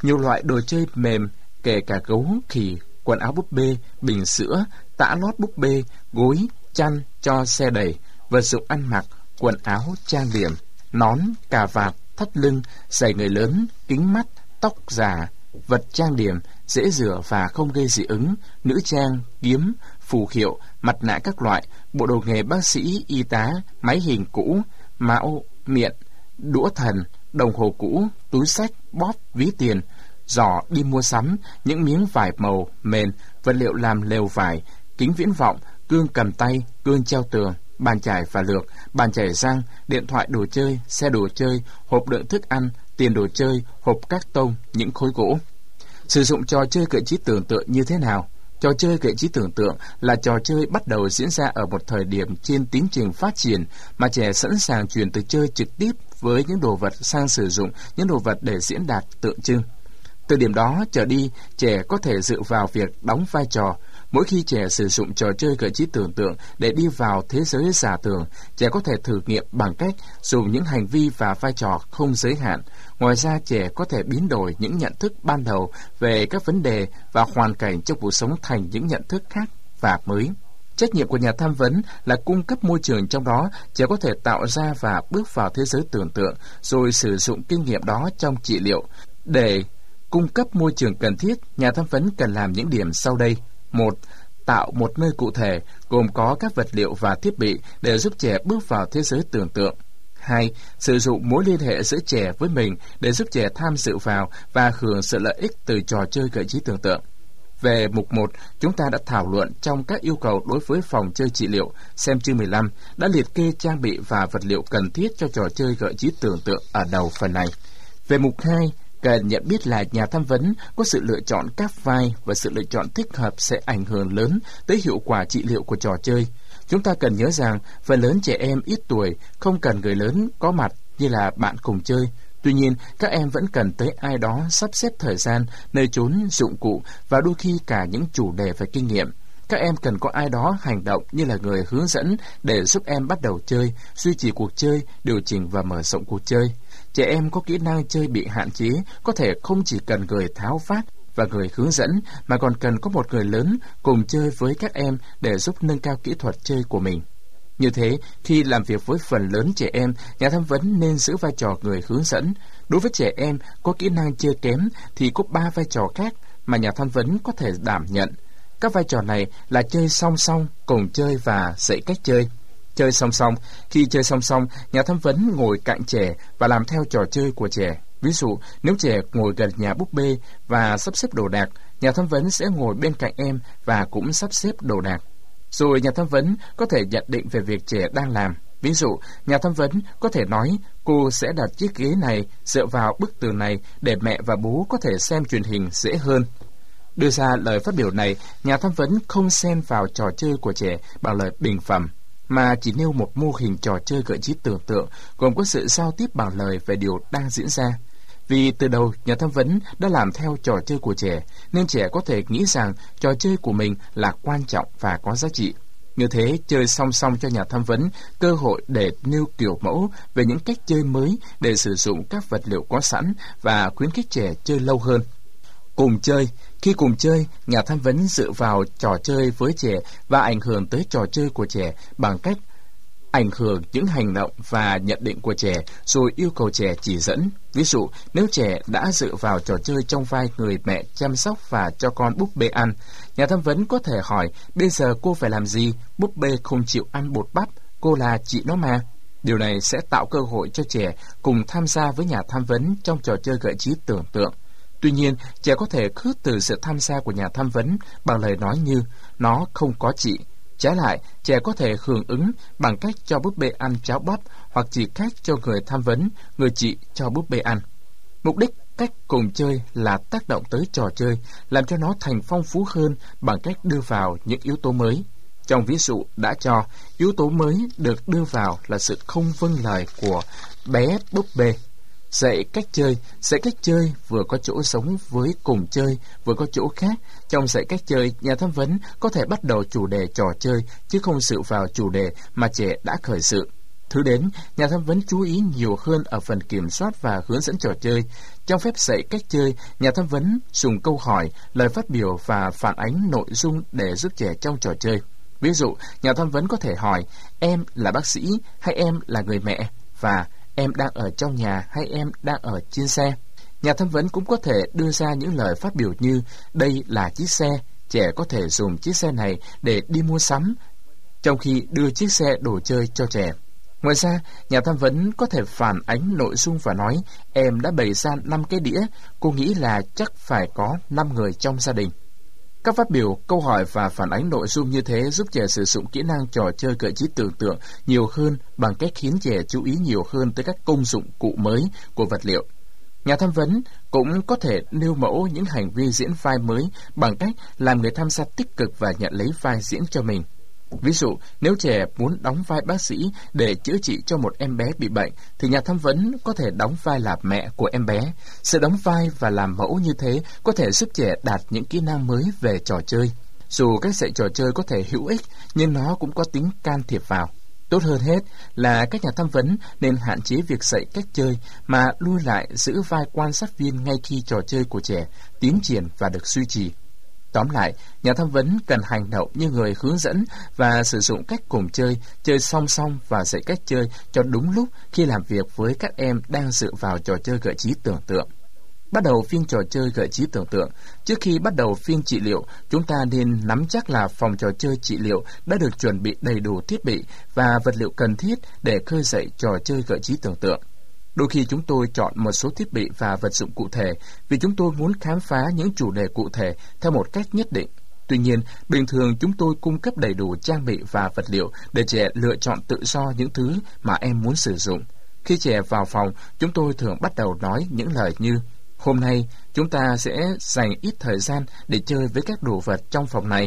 Nhiều loại đồ chơi mềm, kể cả gấu, khỉ, quần áo búp bê, bình sữa, tã lót búp bê, gối, chăn cho xe đẩy, vật dụng ăn mặc, quần áo, trang điểm, nón, cà vạt, thắt lưng, giày người lớn, kính mắt, tóc giả, vật trang điểm, dễ rửa và không gây dị ứng, nữ trang, kiếm, phù hiệu, mặt nạ các loại, bộ đồ nghề bác sĩ, y tá, máy hình cũ, mão, miệng, đũa thần, đồng hồ cũ, túi xách, bóp, ví tiền, giỏ đi mua sắm, những miếng vải màu, mền, vật liệu làm lều vải, kính viễn vọng, gương cầm tay, gương treo tường, bàn chải và lược, bàn chải răng, điện thoại đồ chơi, xe đồ chơi, hộp đựng thức ăn, tiền đồ chơi, hộp cát tông, những khối gỗ. Sử dụng trò chơi gợi trí tưởng tượng như thế nào? Trò chơi gợi trí tưởng tượng là trò chơi bắt đầu diễn ra ở một thời điểm trên tiến trình phát triển mà trẻ sẵn sàng chuyển từ chơi trực tiếp với những đồ vật sang sử dụng những đồ vật để diễn đạt tượng trưng. Từ điểm đó trở đi, trẻ có thể dựa vào việc đóng vai trò. Mỗi khi trẻ sử dụng trò chơi gợi trí tưởng tượng để đi vào thế giới giả tưởng, trẻ có thể thử nghiệm bằng cách dùng những hành vi và vai trò không giới hạn. Ngoài ra, trẻ có thể biến đổi những nhận thức ban đầu về các vấn đề và hoàn cảnh trong cuộc sống thành những nhận thức khác và mới. Trách nhiệm của nhà tham vấn là cung cấp môi trường trong đó trẻ có thể tạo ra và bước vào thế giới tưởng tượng, rồi sử dụng kinh nghiệm đó trong trị liệu. Để cung cấp môi trường cần thiết, nhà tham vấn cần làm những điểm sau đây. 1. Tạo một nơi cụ thể, gồm có các vật liệu và thiết bị để giúp trẻ bước vào thế giới tưởng tượng. 2. Sử dụng mối liên hệ giữa trẻ với mình để giúp trẻ tham dự vào và hưởng sự lợi ích từ trò chơi gợi trí tưởng tượng. Về mục 1, chúng ta đã thảo luận trong các yêu cầu đối với phòng chơi trị liệu, xem chương 15, đã liệt kê trang bị và vật liệu cần thiết cho trò chơi gợi trí tưởng tượng ở đầu phần này. Về mục 2, cần nhận biết là nhà tham vấn có sự lựa chọn các vai và sự lựa chọn thích hợp sẽ ảnh hưởng lớn tới hiệu quả trị liệu của trò chơi. Chúng ta cần nhớ rằng phần lớn trẻ em ít tuổi không cần người lớn có mặt như là bạn cùng chơi. Tuy nhiên, các em vẫn cần tới ai đó sắp xếp thời gian, nơi trốn, dụng cụ và đôi khi cả những chủ đề về kinh nghiệm. Các em cần có ai đó hành động như là người hướng dẫn để giúp em bắt đầu chơi, duy trì cuộc chơi, điều chỉnh và mở rộng cuộc chơi. Trẻ em có kỹ năng chơi bị hạn chế có thể không chỉ cần người tháo vát và người hướng dẫn mà còn cần có một người lớn cùng chơi với các em để giúp nâng cao kỹ thuật chơi của mình. Như thế, khi làm việc với phần lớn trẻ em, nhà tham vấn nên giữ vai trò người hướng dẫn. Đối với trẻ em có kỹ năng chơi kém thì có 3 vai trò khác mà nhà tham vấn có thể đảm nhận. Các vai trò này là chơi song song, cùng chơi và dạy cách chơi. Chơi song song, khi chơi song song, nhà tham vấn ngồi cạnh trẻ và làm theo trò chơi của trẻ. Ví dụ, nếu trẻ ngồi gần nhà búp bê và sắp xếp đồ đạc, nhà tham vấn sẽ ngồi bên cạnh em và cũng sắp xếp đồ đạc. Rồi nhà tham vấn có thể nhận định về việc trẻ đang làm. Ví dụ, nhà tham vấn có thể nói, cô sẽ đặt chiếc ghế này dựa vào bức tường này để mẹ và bố có thể xem truyền hình dễ hơn. Đưa ra lời phát biểu này, nhà tham vấn không xen vào trò chơi của trẻ bằng lời bình phẩm, mà chỉ nêu một mô hình trò chơi gợi trí tưởng tượng gồm có sự giao tiếp bằng lời về điều đang diễn ra. Vì từ đầu nhà tham vấn đã làm theo trò chơi của trẻ, nên trẻ có thể nghĩ rằng trò chơi của mình là quan trọng và có giá trị. Như thế, chơi song song cho nhà tham vấn cơ hội để nêu kiểu mẫu về những cách chơi mới để sử dụng các vật liệu có sẵn và khuyến khích trẻ chơi lâu hơn. Cùng chơi. Khi cùng chơi, nhà tham vấn dựa vào trò chơi với trẻ và ảnh hưởng tới trò chơi của trẻ bằng cách ảnh hưởng những hành động và nhận định của trẻ, rồi yêu cầu trẻ chỉ dẫn. Ví dụ, nếu trẻ đã dựa vào trò chơi trong vai người mẹ chăm sóc và cho con búp bê ăn, nhà tham vấn có thể hỏi, bây giờ cô phải làm gì? Búp bê không chịu ăn bột bắp, cô là chị nó mà. Điều này sẽ tạo cơ hội cho trẻ cùng tham gia với nhà tham vấn trong trò chơi gợi trí tưởng tượng. Tuy nhiên, trẻ có thể khước từ sự tham gia của nhà tham vấn bằng lời nói như, nó không có chị. Trái lại, trẻ có thể hưởng ứng bằng cách cho búp bê ăn cháo bắp hoặc chỉ cách cho người tham vấn, người chị cho búp bê ăn. Mục đích cách cùng chơi là tác động tới trò chơi, làm cho nó thành phong phú hơn bằng cách đưa vào những yếu tố mới. Trong ví dụ đã cho, yếu tố mới được đưa vào là sự không vâng lời của bé búp bê. Dạy cách chơi vừa có chỗ giống với cùng chơi, vừa có chỗ khác. Trong dạy cách chơi, nhà tham vấn có thể bắt đầu chủ đề trò chơi, chứ không dựa vào chủ đề mà trẻ đã khởi sự. Thứ đến, nhà tham vấn chú ý nhiều hơn ở phần kiểm soát và hướng dẫn trò chơi. Trong phép dạy cách chơi, nhà tham vấn dùng câu hỏi, lời phát biểu và phản ánh nội dung để giúp trẻ trong trò chơi. Ví dụ, nhà tham vấn có thể hỏi, em là bác sĩ hay em là người mẹ, và em đang ở trong nhà hay em đang ở trên xe. Nhà tham vấn cũng có thể đưa ra những lời phát biểu như, đây là chiếc xe, trẻ có thể dùng chiếc xe này để đi mua sắm, trong khi đưa chiếc xe đồ chơi cho trẻ. Ngoài ra, nhà tham vấn có thể phản ánh nội dung và nói, em đã bày ra 5 cái đĩa, cô nghĩ là chắc phải có 5 người trong gia đình. Các phát biểu, câu hỏi và phản ánh nội dung như thế giúp trẻ sử dụng kỹ năng trò chơi gợi trí tưởng tượng nhiều hơn bằng cách khiến trẻ chú ý nhiều hơn tới các công dụng cụ mới của vật liệu. Nhà tham vấn cũng có thể nêu mẫu những hành vi diễn vai mới bằng cách làm người tham gia tích cực và nhận lấy vai diễn cho mình. Ví dụ, nếu trẻ muốn đóng vai bác sĩ để chữa trị cho một em bé bị bệnh, thì nhà tham vấn có thể đóng vai là mẹ của em bé. Sự đóng vai và làm mẫu như thế có thể giúp trẻ đạt những kỹ năng mới về trò chơi. Dù cách dạy trò chơi có thể hữu ích, nhưng nó cũng có tính can thiệp vào. Tốt hơn hết là các nhà tham vấn nên hạn chế việc dạy cách chơi mà lui lại giữ vai quan sát viên ngay khi trò chơi của trẻ tiến triển và được duy trì. Tóm lại, nhà tham vấn cần hành động như người hướng dẫn và sử dụng cách cùng chơi song song và dạy cách chơi cho đúng lúc khi làm việc với các em đang dựa vào trò chơi gợi trí tưởng tượng. Bắt đầu phiên trò chơi gợi trí tưởng tượng. Trước khi bắt đầu phiên trị liệu, chúng ta nên nắm chắc là phòng trò chơi trị liệu đã được chuẩn bị đầy đủ thiết bị và vật liệu cần thiết để khơi dậy trò chơi gợi trí tưởng tượng. Đôi khi chúng tôi chọn một số thiết bị và vật dụng cụ thể vì chúng tôi muốn khám phá những chủ đề cụ thể theo một cách nhất định. Tuy nhiên, bình thường chúng tôi cung cấp đầy đủ trang bị và vật liệu để trẻ lựa chọn tự do những thứ mà em muốn sử dụng. Khi trẻ vào phòng, chúng tôi thường bắt đầu nói những lời như, hôm nay chúng ta sẽ dành ít thời gian để chơi với các đồ vật trong phòng này.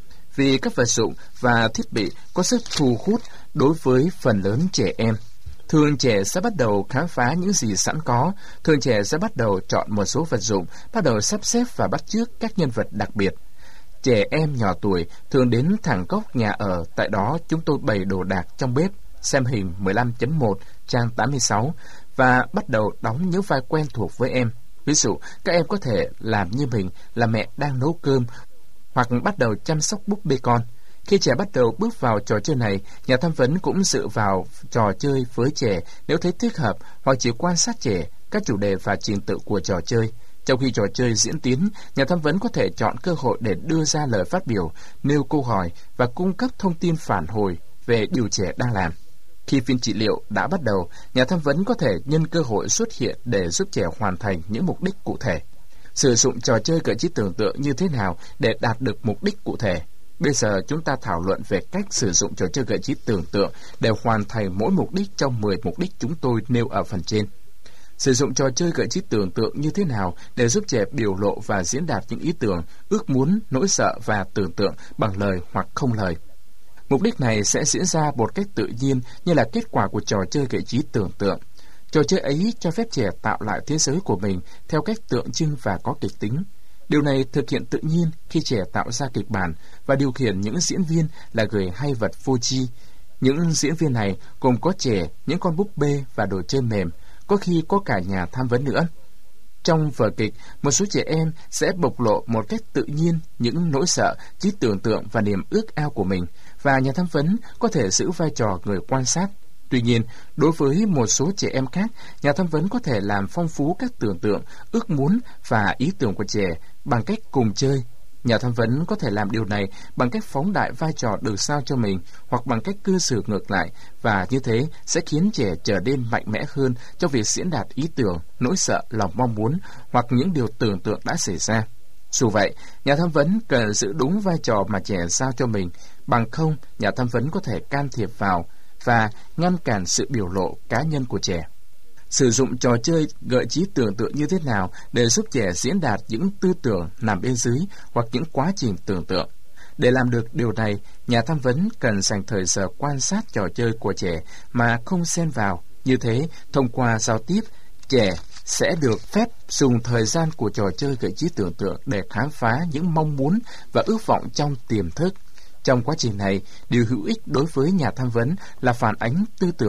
Vì các vật dụng và thiết bị có sức thu hút đối với phần lớn trẻ em. Thường trẻ sẽ bắt đầu khám phá những gì sẵn có, thường trẻ sẽ bắt đầu chọn một số vật dụng, bắt đầu sắp xếp và bắt chước các nhân vật đặc biệt. Trẻ em nhỏ tuổi thường đến thẳng góc nhà ở, tại đó chúng tôi bày đồ đạc trong bếp, xem hình 15.1, trang 86, và bắt đầu đóng những vai quen thuộc với em. Ví dụ, các em có thể làm như mình là mẹ đang nấu cơm, hoặc bắt đầu chăm sóc búp bê con. Khi trẻ bắt đầu bước vào trò chơi này, nhà tham vấn cũng dựa vào trò chơi với trẻ nếu thấy thích hợp, hoặc chỉ quan sát trẻ, các chủ đề và trình tự của trò chơi. Trong khi trò chơi diễn tiến, nhà tham vấn có thể chọn cơ hội để đưa ra lời phát biểu, nêu câu hỏi và cung cấp thông tin phản hồi về điều trẻ đang làm. Khi phiên trị liệu đã bắt đầu, nhà tham vấn có thể nhân cơ hội xuất hiện để giúp trẻ hoàn thành những mục đích cụ thể. Sử dụng trò chơi gợi trí tưởng tượng như thế nào để đạt được mục đích cụ thể? Bây giờ chúng ta thảo luận về cách sử dụng trò chơi gợi trí tưởng tượng để hoàn thành mỗi mục đích trong 10 mục đích chúng tôi nêu ở phần trên. Sử dụng trò chơi gợi trí tưởng tượng như thế nào để giúp trẻ biểu lộ và diễn đạt những ý tưởng, ước muốn, nỗi sợ và tưởng tượng bằng lời hoặc không lời. Mục đích này sẽ diễn ra một cách tự nhiên như là kết quả của trò chơi gợi trí tưởng tượng. Trò chơi ấy cho phép trẻ tạo lại thế giới của mình theo cách tượng trưng và có kịch tính. Điều này thực hiện tự nhiên khi trẻ tạo ra kịch bản và điều khiển những diễn viên là người hay vật vô tri. Những diễn viên này gồm có trẻ, những con búp bê và đồ chơi mềm, có khi có cả nhà tham vấn nữa. Trong vở kịch, một số trẻ em sẽ bộc lộ một cách tự nhiên những nỗi sợ, trí tưởng tượng và niềm ước ao của mình, và nhà tham vấn có thể giữ vai trò người quan sát. Tuy nhiên, đối với một số trẻ em khác, nhà tham vấn có thể làm phong phú các tưởng tượng, ước muốn và ý tưởng của trẻ bằng cách cùng chơi. Nhà tham vấn có thể làm điều này bằng cách phóng đại vai trò được giao cho mình hoặc bằng cách cư xử ngược lại, và như thế sẽ khiến trẻ trở nên mạnh mẽ hơn trong việc diễn đạt ý tưởng, nỗi sợ, lòng mong muốn hoặc những điều tưởng tượng đã xảy ra. Dù vậy, nhà tham vấn cần giữ đúng vai trò mà trẻ giao cho mình, bằng không nhà tham vấn có thể can thiệp vào và ngăn cản sự biểu lộ cá nhân của trẻ. Sử dụng trò chơi gợi trí tưởng tượng như thế nào để giúp trẻ diễn đạt những tư tưởng nằm bên dưới hoặc những quá trình tưởng tượng. Để làm được điều này, nhà tham vấn cần dành thời giờ quan sát trò chơi của trẻ mà không xen vào. Như thế, thông qua giao tiếp, trẻ sẽ được phép dùng thời gian của trò chơi gợi trí tưởng tượng để khám phá những mong muốn và ước vọng trong tiềm thức. Trong quá trình này, điều hữu ích đối với nhà tham vấn là phản ánh tư tưởng,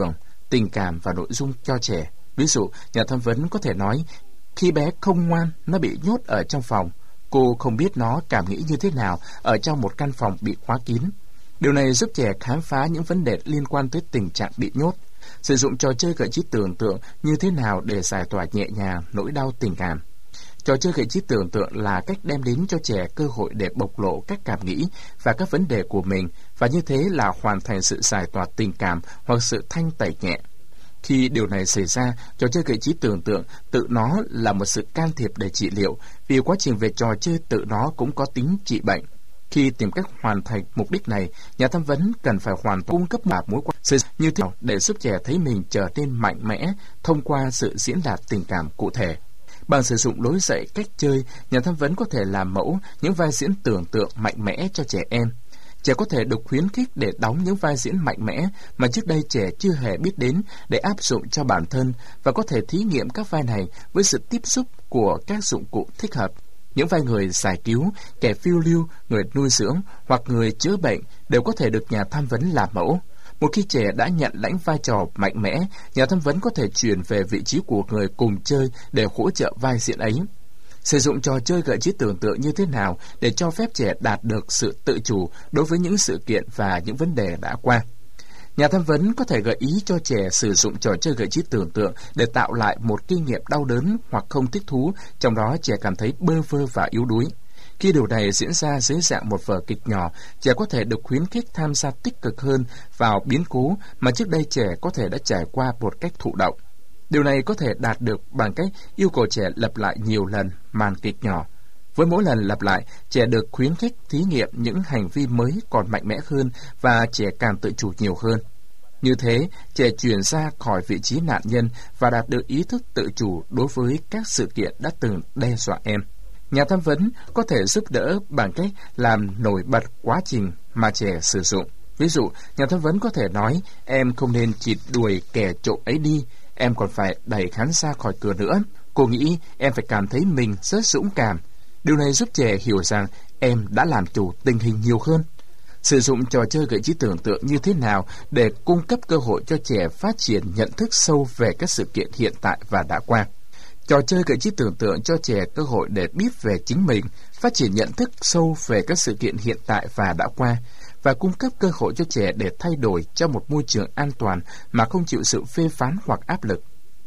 tình cảm và nội dung cho trẻ. Ví dụ, nhà tham vấn có thể nói, khi bé không ngoan, nó bị nhốt ở trong phòng. Cô không biết nó cảm nghĩ như thế nào ở trong một căn phòng bị khóa kín. Điều này giúp trẻ khám phá những vấn đề liên quan tới tình trạng bị nhốt. Sử dụng trò chơi gợi trí tưởng tượng như thế nào để giải tỏa nhẹ nhàng nỗi đau tình cảm. Trò chơi gợi trí tưởng tượng là cách đem đến cho trẻ cơ hội để bộc lộ các cảm nghĩ và các vấn đề của mình, và như thế là hoàn thành sự giải tỏa tình cảm hoặc sự thanh tẩy nhẹ. Khi điều này xảy ra, trò chơi gợi trí tưởng tượng tự nó là một sự can thiệp để trị liệu, vì quá trình về trò chơi tự nó cũng có tính trị bệnh. Khi tìm cách hoàn thành mục đích này, nhà tham vấn cần phải hoàn toàn cung cấp một mối quan hệ như thế nào để giúp trẻ thấy mình trở nên mạnh mẽ thông qua sự diễn đạt tình cảm cụ thể. Bằng sử dụng lối dạy cách chơi, nhà tham vấn có thể làm mẫu những vai diễn tưởng tượng mạnh mẽ cho trẻ em. Trẻ có thể được khuyến khích để đóng những vai diễn mạnh mẽ mà trước đây trẻ chưa hề biết đến để áp dụng cho bản thân, và có thể thí nghiệm các vai này với sự tiếp xúc của các dụng cụ thích hợp. Những vai người giải cứu, kẻ phiêu lưu, người nuôi dưỡng hoặc người chữa bệnh đều có thể được nhà tham vấn làm mẫu. Một khi trẻ đã nhận lãnh vai trò mạnh mẽ, nhà tham vấn có thể chuyển về vị trí của người cùng chơi để hỗ trợ vai diễn ấy. Sử dụng trò chơi gợi trí tưởng tượng như thế nào để cho phép trẻ đạt được sự tự chủ đối với những sự kiện và những vấn đề đã qua. Nhà tham vấn có thể gợi ý cho trẻ sử dụng trò chơi gợi trí tưởng tượng để tạo lại một kinh nghiệm đau đớn hoặc không thích thú, trong đó trẻ cảm thấy bơ vơ và yếu đuối. Khi điều này diễn ra dưới dạng một vở kịch nhỏ, trẻ có thể được khuyến khích tham gia tích cực hơn vào biến cố mà trước đây trẻ có thể đã trải qua một cách thụ động. Điều này có thể đạt được bằng cách yêu cầu trẻ lặp lại nhiều lần màn kịch nhỏ. Với mỗi lần lặp lại, trẻ được khuyến khích thí nghiệm những hành vi mới còn mạnh mẽ hơn và trẻ càng tự chủ nhiều hơn. Như thế, trẻ chuyển ra khỏi vị trí nạn nhân và đạt được ý thức tự chủ đối với các sự kiện đã từng đe dọa em. Nhà tham vấn có thể giúp đỡ bằng cách làm nổi bật quá trình mà trẻ sử dụng. Ví dụ, nhà tham vấn có thể nói, em không nên chỉ đuổi kẻ trộm ấy đi, em còn phải đẩy hắn ra khỏi cửa nữa. Cô nghĩ em phải cảm thấy mình rất dũng cảm. Điều này giúp trẻ hiểu rằng em đã làm chủ tình hình nhiều hơn. Sử dụng trò chơi gợi trí tưởng tượng như thế nào để cung cấp cơ hội cho trẻ phát triển nhận thức sâu về các sự kiện hiện tại và đã qua. Trò chơi gợi trí tưởng tượng cho trẻ cơ hội để biết về chính mình, phát triển nhận thức sâu về các sự kiện hiện tại và đã qua, và cung cấp cơ hội cho trẻ để thay đổi trong một môi trường an toàn mà không chịu sự phê phán hoặc áp lực.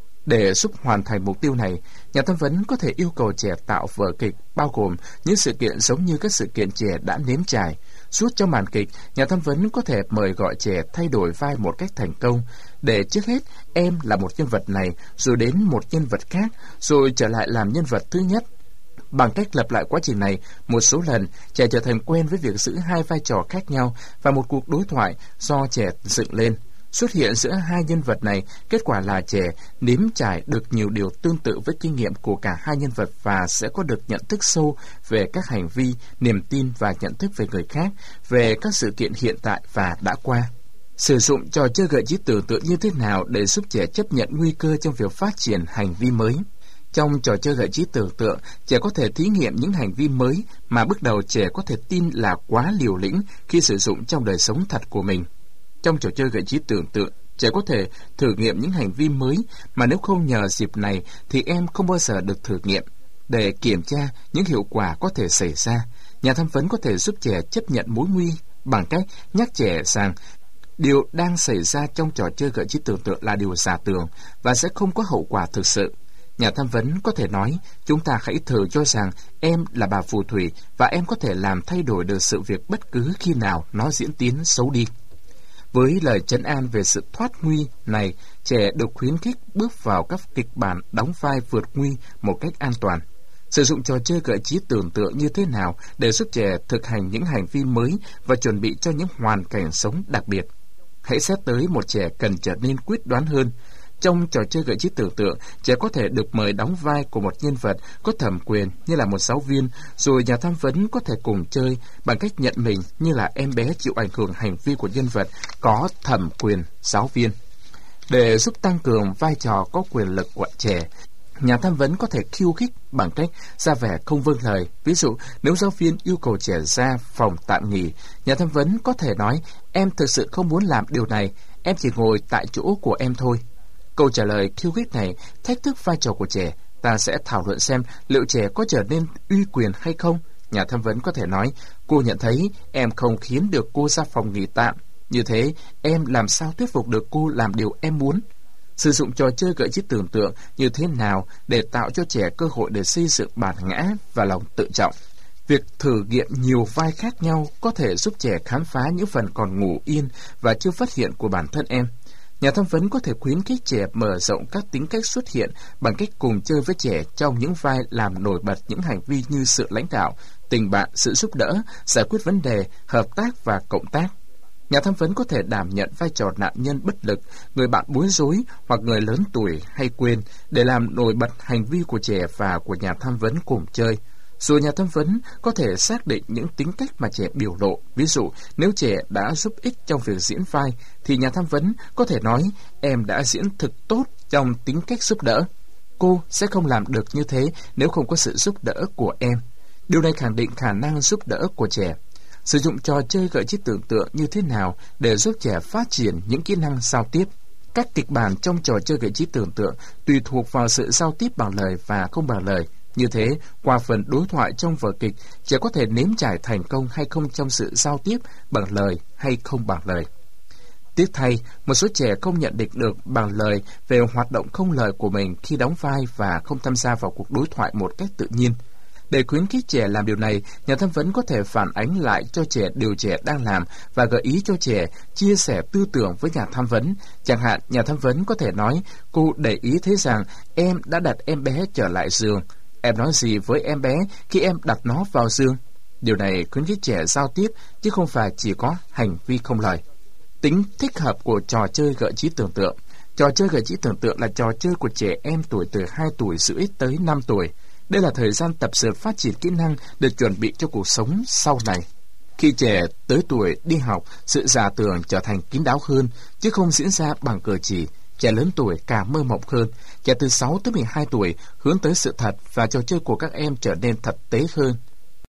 Để giúp hoàn thành mục tiêu này, nhà tham vấn có thể yêu cầu trẻ tạo vở kịch bao gồm những sự kiện giống như các sự kiện trẻ đã nếm trải. Suốt trong màn kịch, nhà tham vấn có thể mời gọi trẻ thay đổi vai một cách thành công, để trước hết em là một nhân vật này, rồi đến một nhân vật khác, rồi trở lại làm nhân vật thứ nhất. Bằng cách lặp lại quá trình này một số lần, trẻ trở thành quen với việc giữ hai vai trò khác nhau, và một cuộc đối thoại do trẻ dựng lên xuất hiện giữa hai nhân vật này. Kết quả là trẻ nếm trải được nhiều điều tương tự với kinh nghiệm của cả hai nhân vật và sẽ có được nhận thức sâu về các hành vi, niềm tin và nhận thức về người khác, về các sự kiện hiện tại và đã qua. Sử dụng trò chơi gợi trí tưởng tượng như thế nào để giúp trẻ chấp nhận nguy cơ trong việc phát triển hành vi mới. Trong trò chơi gợi trí tưởng tượng, trẻ có thể thí nghiệm những hành vi mới mà bước đầu trẻ có thể tin là quá liều lĩnh khi sử dụng trong đời sống thật của mình. Trong trò chơi gợi trí tưởng tượng, trẻ có thể thử nghiệm những hành vi mới mà nếu không nhờ dịp này thì em không bao giờ được thử nghiệm. Để kiểm tra những hiệu quả có thể xảy ra, nhà tham vấn có thể giúp trẻ chấp nhận mối nguy bằng cách nhắc trẻ rằng điều đang xảy ra trong trò chơi gợi trí tưởng tượng là điều giả tưởng và sẽ không có hậu quả thực sự. Nhà tham vấn có thể nói, chúng ta hãy thử cho rằng em là bà phù thủy và em có thể làm thay đổi được sự việc bất cứ khi nào nó diễn tiến xấu đi. Với lời trấn an về sự thoát nguy này, trẻ được khuyến khích bước vào các kịch bản đóng vai vượt nguy một cách an toàn. Sử dụng trò chơi gợi trí tưởng tượng như thế nào để giúp trẻ thực hành những hành vi mới và chuẩn bị cho những hoàn cảnh sống đặc biệt. Hãy xét tới một trẻ cần trở nên quyết đoán hơn. Trong trò chơi gợi trí tưởng tượng, trẻ có thể được mời đóng vai của một nhân vật có thẩm quyền như là một giáo viên, rồi nhà tham vấn có thể cùng chơi bằng cách nhận mình như là em bé chịu ảnh hưởng hành vi của nhân vật có thẩm quyền giáo viên. Để giúp tăng cường vai trò có quyền lực của trẻ, nhà tham vấn có thể khiêu khích bằng cách ra vẻ không vâng lời. Ví dụ, nếu giáo viên yêu cầu trẻ ra phòng tạm nghỉ, nhà tham vấn có thể nói, em thực sự không muốn làm điều này, em chỉ ngồi tại chỗ của em thôi. Câu trả lời khiêu khích này thách thức vai trò của trẻ. Ta sẽ thảo luận xem liệu trẻ có trở nên uy quyền hay không. Nhà tham vấn có thể nói, cô nhận thấy em không khiến được cô ra phòng nghỉ tạm. Như thế, em làm sao thuyết phục được cô làm điều em muốn? Sử dụng trò chơi gợi trí tưởng tượng như thế nào để tạo cho trẻ cơ hội để xây dựng bản ngã và lòng tự trọng? Việc thử nghiệm nhiều vai khác nhau có thể giúp trẻ khám phá những phần còn ngủ yên và chưa phát hiện của bản thân em. Nhà tham vấn có thể khuyến khích trẻ mở rộng các tính cách xuất hiện bằng cách cùng chơi với trẻ trong những vai làm nổi bật những hành vi như sự lãnh đạo, tình bạn, sự giúp đỡ, giải quyết vấn đề, hợp tác và cộng tác. Nhà tham vấn có thể đảm nhận vai trò nạn nhân bất lực, người bạn bối rối hoặc người lớn tuổi hay quên để làm nổi bật hành vi của trẻ và của nhà tham vấn cùng chơi. Rồi nhà tham vấn có thể xác định những tính cách mà trẻ biểu lộ. Ví dụ, nếu trẻ đã giúp ích trong việc diễn vai, thì nhà tham vấn có thể nói, em đã diễn thực tốt trong tính cách giúp đỡ. Cô sẽ không làm được như thế nếu không có sự giúp đỡ của em. Điều này khẳng định khả năng giúp đỡ của trẻ. Sử dụng trò chơi gợi trí tưởng tượng như thế nào để giúp trẻ phát triển những kỹ năng giao tiếp. Các kịch bản trong trò chơi gợi trí tưởng tượng tùy thuộc vào sự giao tiếp bằng lời và không bằng lời. Như thế, qua phần đối thoại trong vở kịch, trẻ có thể nếm trải thành công hay không trong sự giao tiếp bằng lời hay không bằng lời. Tiếc thay, một số trẻ không nhận định được bằng lời về hoạt động không lời của mình khi đóng vai và không tham gia vào cuộc đối thoại một cách tự nhiên. Để khuyến khích trẻ làm điều này, nhà tham vấn có thể phản ánh lại cho trẻ điều trẻ đang làm và gợi ý cho trẻ chia sẻ tư tưởng với nhà tham vấn. Chẳng hạn, nhà tham vấn có thể nói, cô để ý thấy rằng em đã đặt em bé trở lại giường. Em nói gì với em bé khi em đặt nó vào giường? Điều này khuyến khích trẻ giao tiếp, chứ không phải chỉ có hành vi không lời. Tính thích hợp của trò chơi gợi trí tưởng tượng. Trò chơi gợi trí tưởng tượng là trò chơi của trẻ em tuổi từ 2 tuổi rưỡi tới 5 tuổi. Đây là thời gian tập dượt phát triển kỹ năng để chuẩn bị cho cuộc sống sau này. Khi trẻ tới tuổi đi học, sự giả tưởng trở thành kín đáo hơn, chứ không diễn ra bằng cử chỉ. Trẻ lớn tuổi càng mơ mộng hơn. Trẻ từ 6 tới 12 tuổi hướng tới sự thật và trò chơi của các em trở nên thực tế hơn.